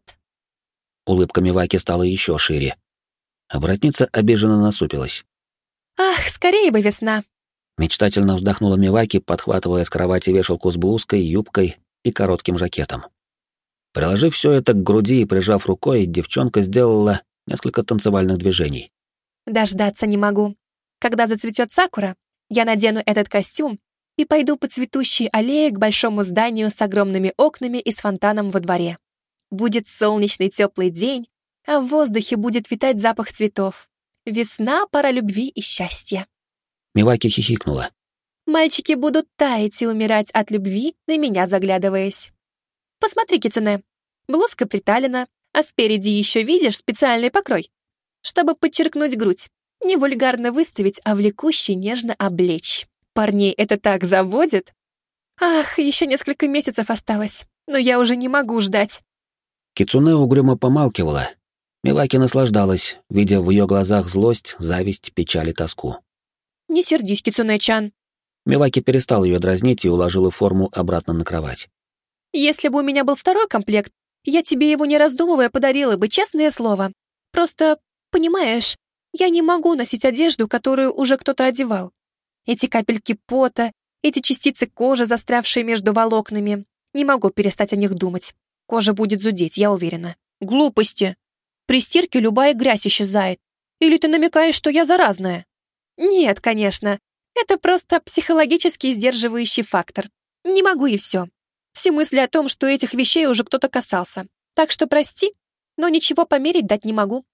Улыбка Миваки стала еще шире. Оборотница обиженно насупилась. Ах, скорее бы весна. Мечтательно вздохнула Миваки, подхватывая с кровати вешалку с блузкой, юбкой и коротким жакетом. Приложив все это к груди и прижав рукой, девчонка сделала несколько танцевальных движений. Дождаться не могу. Когда зацветет сакура, я надену этот костюм и пойду по цветущей аллее к большому зданию с огромными окнами и с фонтаном во дворе. Будет солнечный теплый день, а в воздухе будет витать запах цветов. Весна — пора любви и счастья. Миваки хихикнула. Мальчики будут таять и умирать от любви, на меня заглядываясь. Посмотри, Кицуне, блузка приталена, а спереди еще видишь специальный покрой, чтобы подчеркнуть грудь, не вульгарно выставить, а влекуще нежно облечь. Парней это так заводит. Ах, еще несколько месяцев осталось, но я уже не могу ждать. Кицуне угрюмо помалкивала. Миваки наслаждалась, видя в ее глазах злость, зависть, печаль и тоску. Не сердись, Кицуне-чан. Миваки перестал ее дразнить и уложила форму обратно на кровать. Если бы у меня был второй комплект, я тебе его не раздумывая подарила бы, честное слово. Просто, понимаешь, я не могу носить одежду, которую уже кто-то одевал. Эти капельки пота, эти частицы кожи, застрявшие между волокнами. Не могу перестать о них думать. Кожа будет зудеть, я уверена. Глупости. При стирке любая грязь исчезает. Или ты намекаешь, что я заразная? Нет, конечно. Это просто психологический сдерживающий фактор. Не могу и все. Все мысли о том, что этих вещей уже кто-то касался. Так что прости, но ничего померить дать не могу.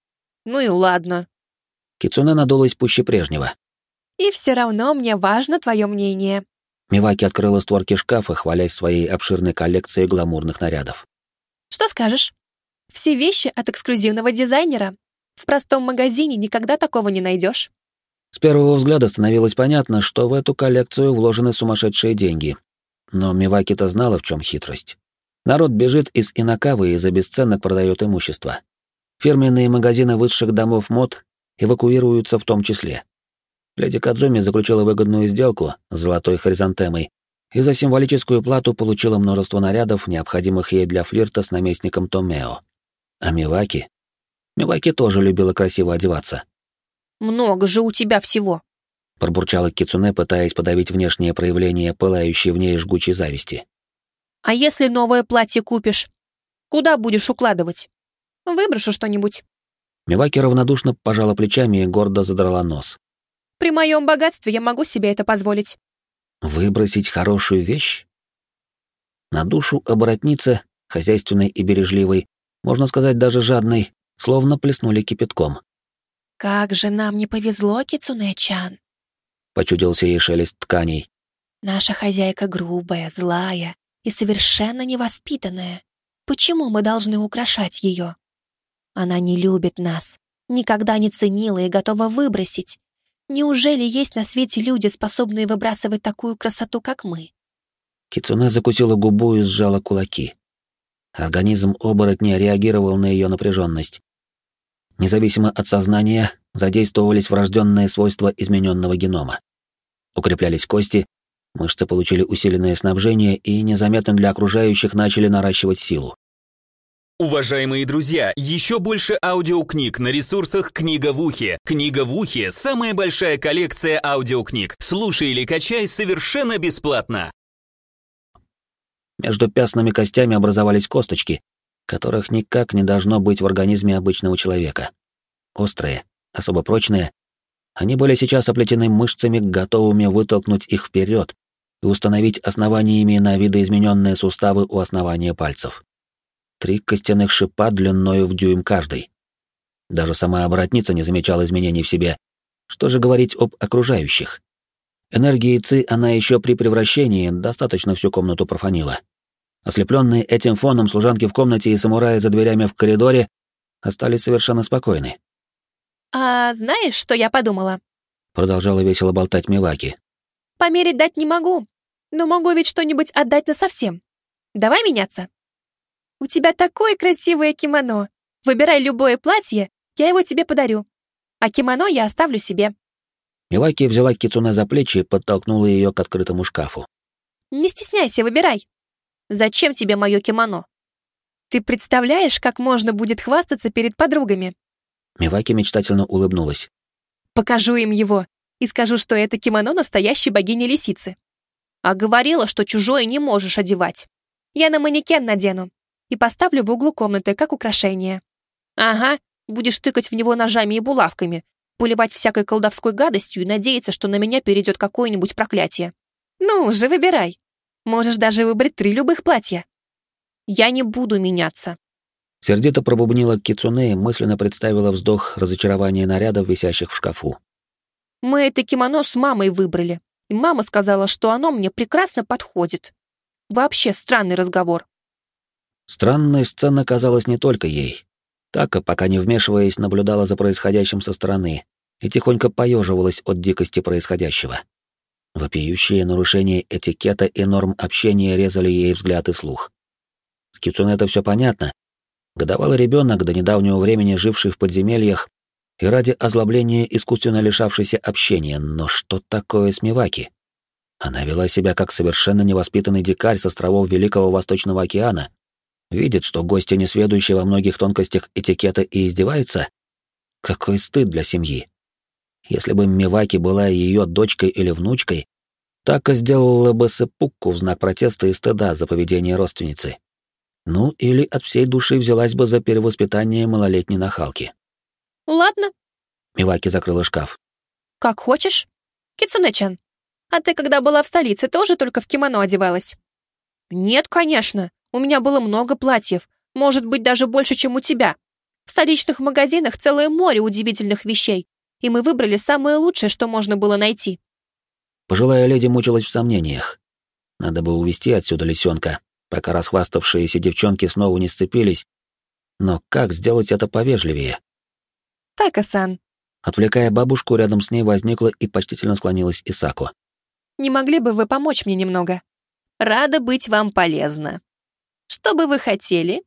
Ну и ладно. Кицуне надулась пуще прежнего. И все равно мне важно твое мнение. Миваки открыла створки шкафа, хвалясь своей обширной коллекцией гламурных нарядов. Что скажешь? Все вещи от эксклюзивного дизайнера. В простом магазине никогда такого не найдешь. С первого взгляда становилось понятно, что в эту коллекцию вложены сумасшедшие деньги. Но Миваки-то знала, в чем хитрость. Народ бежит из Инакавы и за бесценок продает имущество. Фирменные магазины высших домов мод эвакуируются в том числе. Леди Кадзуми заключила выгодную сделку с золотой хризантемой и за символическую плату получила множество нарядов, необходимых ей для флирта с наместником Томео. А Миваки? Миваки тоже любила красиво одеваться. «Много же у тебя всего», — пробурчала Кицуне, пытаясь подавить внешнее проявление пылающей в ней жгучей зависти. «А если новое платье купишь? Куда будешь укладывать? Выброшу что-нибудь». Миваки равнодушно пожала плечами и гордо задрала нос. «При моем богатстве я могу себе это позволить». Выбросить хорошую вещь? На душу оборотницы, хозяйственной и бережливой, можно сказать даже жадной, словно плеснули кипятком. «Как же нам не повезло, Кицуне-чан!» — почудился ей шелест тканей. «Наша хозяйка грубая, злая и совершенно невоспитанная. Почему мы должны украшать ее? Она не любит нас, никогда не ценила и готова выбросить. Неужели есть на свете люди, способные выбрасывать такую красоту, как мы?» Кицуне закусила губу и сжала кулаки. Организм оборотня реагировал на ее напряженность. Независимо от сознания, задействовались врожденные свойства измененного генома. Укреплялись кости, мышцы получили усиленное снабжение и незаметно для окружающих начали наращивать силу. Уважаемые друзья, еще больше аудиокниг на ресурсах «Книга в ухе». «Книга в ухе» — самая большая коллекция аудиокниг. Слушай или качай совершенно бесплатно. Между пястными костями образовались косточки, которых никак не должно быть в организме обычного человека. Острые, особо прочные, они были сейчас оплетены мышцами, готовыми вытолкнуть их вперед и установить основаниями на видоизмененные суставы у основания пальцев. 3 костяных шипа длиною в дюйм каждый. Даже сама оборотница не замечала изменений в себе. Что же говорить об окружающих? Энергии Ци она еще при превращении достаточно всю комнату профанила. Ослепленные этим фоном служанки в комнате и самураи за дверями в коридоре остались совершенно спокойны. «А знаешь, что я подумала?» Продолжала весело болтать Миваки. «Померить дать не могу, но могу ведь что-нибудь отдать насовсем. Давай меняться. У тебя такое красивое кимоно. Выбирай любое платье, я его тебе подарю. А кимоно я оставлю себе». Миваки взяла Кицуне за плечи и подтолкнула ее к открытому шкафу. «Не стесняйся, выбирай. Зачем тебе мое кимоно? Ты представляешь, как можно будет хвастаться перед подругами?» Миваки мечтательно улыбнулась. «Покажу им его и скажу, что это кимоно настоящей богини-лисицы. А говорила, что чужое не можешь одевать. Я на манекен надену и поставлю в углу комнаты как украшение. Ага, будешь тыкать в него ножами и булавками, поливать всякой колдовской гадостью и надеяться, что на меня перейдет какое-нибудь проклятие. Ну уже выбирай. Можешь даже выбрать 3 любых платья. Я не буду меняться». Сердито пробубнила Кицуне и мысленно представила вздох разочарования нарядов, висящих в шкафу. «Мы это кимоно с мамой выбрали, и мама сказала, что оно мне прекрасно подходит. Вообще странный разговор». Странной сцена казалась не только ей. Така, пока не вмешиваясь, наблюдала за происходящим со стороны и тихонько поеживалась от дикости происходящего. Вопиющие нарушения этикета и норм общения резали ей взгляд и слух. С Кицуне это все понятно. Годовалый ребенок, до недавнего времени живший в подземельях и ради озлобления искусственно лишавшийся общения, но что такое с Миваки? Она вела себя как совершенно невоспитанный дикарь с островов Великого Восточного океана. Видит, что гостья несведущая во многих тонкостях этикета и издевается? Какой стыд для семьи. Если бы Миваки была ее дочкой или внучкой, Така сделала бы сэппуку в знак протеста и стыда за поведение родственницы. Ну, или от всей души взялась бы за перевоспитание малолетней нахалки. «Ладно», — Миваки закрыла шкаф. «как хочешь. Кицуне-чан, а ты, когда была в столице, тоже только в кимоно одевалась?» «Нет, конечно. У меня было много платьев. Может быть, даже больше, чем у тебя. В столичных магазинах целое море удивительных вещей, и мы выбрали самое лучшее, что можно было найти». Пожилая леди мучилась в сомнениях. Надо бы увести отсюда лисенка, пока расхваставшиеся девчонки снова не сцепились. Но как сделать это повежливее? «Така-сан, Отвлекая бабушку, рядом с ней возникла и почтительно склонилась Исако. не могли бы вы помочь мне немного? Рада быть вам полезна. Что бы вы хотели?»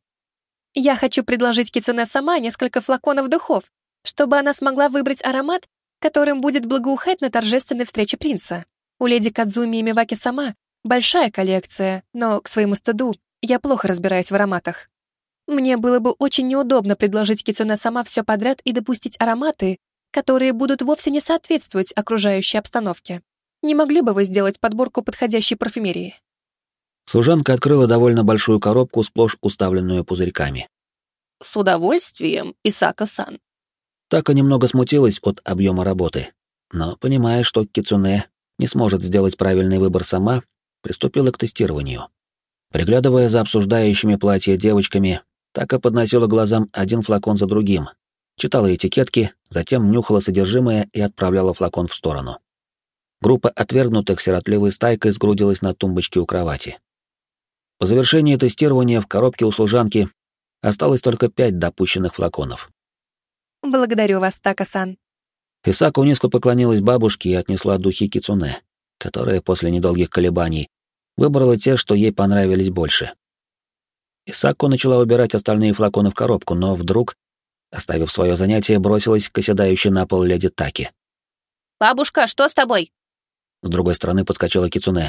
«Я хочу предложить Кицуне сама несколько флаконов духов, чтобы она смогла выбрать аромат, которым будет благоухать на торжественной встрече принца. У леди Кадзуми и Миваки сама большая коллекция, но, к своему стыду, я плохо разбираюсь в ароматах. Мне было бы очень неудобно предложить Кицуне сама все подряд и допустить ароматы, которые будут вовсе не соответствовать окружающей обстановке. Не могли бы вы сделать подборку подходящей парфюмерии?» Служанка открыла довольно большую коробку, сплошь уставленную пузырьками. «С удовольствием, Исака-сан». Така немного смутилась от объема работы, но, понимая, что Кицуне не сможет сделать правильный выбор сама, приступила к тестированию. Приглядывая за обсуждающими платья девочками, Така подносила глазам один флакон за другим, читала этикетки, затем нюхала содержимое и отправляла флакон в сторону. Группа отвергнутых сиротливой стайкой сгрудилась на тумбочке у кровати. По завершении тестирования в коробке у служанки осталось только 5 допущенных флаконов. «Благодарю вас, Така-сан». Исако низко поклонилась бабушке и отнесла духи Кицуне, которая после недолгих колебаний выбрала те, что ей понравились больше. Исако начала убирать остальные флаконы в коробку, но вдруг, оставив свое занятие, бросилась к оседающей на пол леди Таки. «Бабушка, что с тобой?» С другой стороны подскочила Кицуне.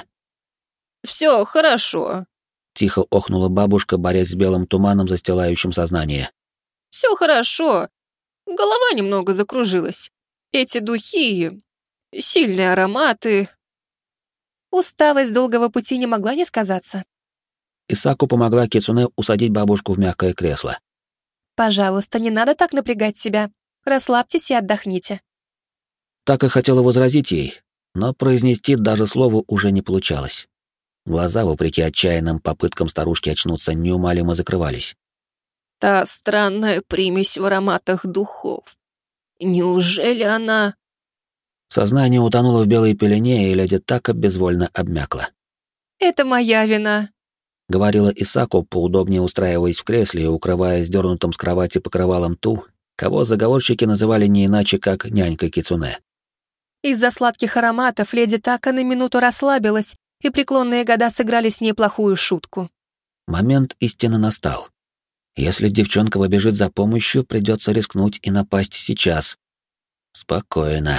«Все хорошо», — тихо охнула бабушка, борясь с белым туманом, застилающим сознание. «все хорошо. Голова немного закружилась. Эти духи... сильные ароматы...» Усталость долгого пути не могла не сказаться. Исаку помогла Кицуне усадить бабушку в мягкое кресло. «Пожалуйста, не надо так напрягать себя. Расслабьтесь и отдохните». Так и хотела возразить ей, но произнести даже слово уже не получалось. Глаза, вопреки отчаянным попыткам старушки очнуться, неумолимо закрывались. «Та странная примесь в ароматах духов. Неужели она...» Сознание утонуло в белой пелене, и леди Така безвольно обмякла. «Это моя вина», — говорила Исако, поудобнее устраиваясь в кресле и укрывая сдернутым с кровати покрывалом ту, кого заговорщики называли не иначе, как нянькой Кицуне. Из-за сладких ароматов леди Така на минуту расслабилась, и преклонные года сыграли с ней плохую шутку. Момент истины настал. Если девчонка побежит за помощью, придется рискнуть и напасть сейчас. Спокойно.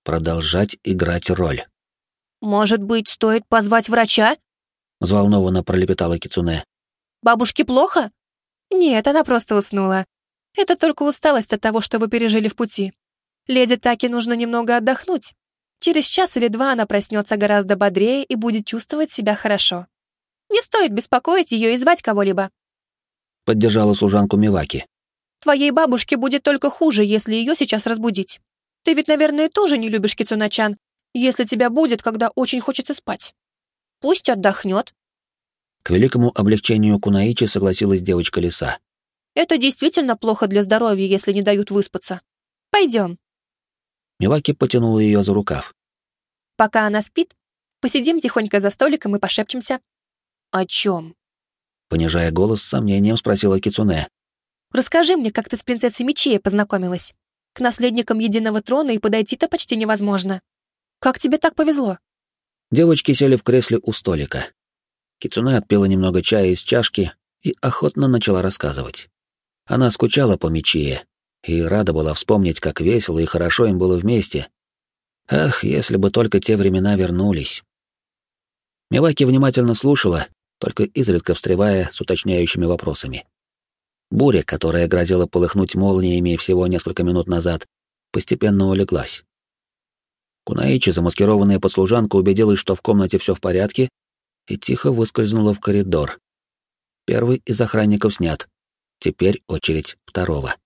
Продолжать играть роль. «Может быть, стоит позвать врача?» — взволнованно пролепетала Кицуне. «Бабушке плохо?» «Нет, она просто уснула. Это только усталость от того, что вы пережили в пути. Леди Таки нужно немного отдохнуть. Через час или два она проснется гораздо бодрее и будет чувствовать себя хорошо. Не стоит беспокоить ее и звать кого-либо». Поддержала служанку Миваки. «Твоей бабушке будет только хуже, если ее сейчас разбудить. Ты ведь, наверное, тоже не любишь Кицуна-чан, если тебя будет, когда очень хочется спать. Пусть отдохнет». К великому облегчению Кунаичи согласилась девочка-лиса. «Это действительно плохо для здоровья, если не дают выспаться. Пойдем». Миваки потянула ее за рукав. «Пока она спит, посидим тихонько за столиком и пошепчемся». «О чем?» Понижая голос, с сомнением спросила Кицуне. «Расскажи мне, как ты с принцессой Мичией познакомилась. К наследникам Единого Трона и подойти-то почти невозможно. Как тебе так повезло?» Девочки сели в кресле у столика. Кицуне отпила немного чая из чашки и охотно начала рассказывать. Она скучала по Мичие и рада была вспомнить, как весело и хорошо им было вместе. Ах, если бы только те времена вернулись. Миваки внимательно слушала, только изредка встревая с уточняющими вопросами. Буря, которая грозила полыхнуть молниями всего несколько минут назад, постепенно улеглась. Кунаичи, замаскированная под служанку, убедилась, что в комнате все в порядке, и тихо выскользнула в коридор. Первый из охранников снят. Теперь очередь второго.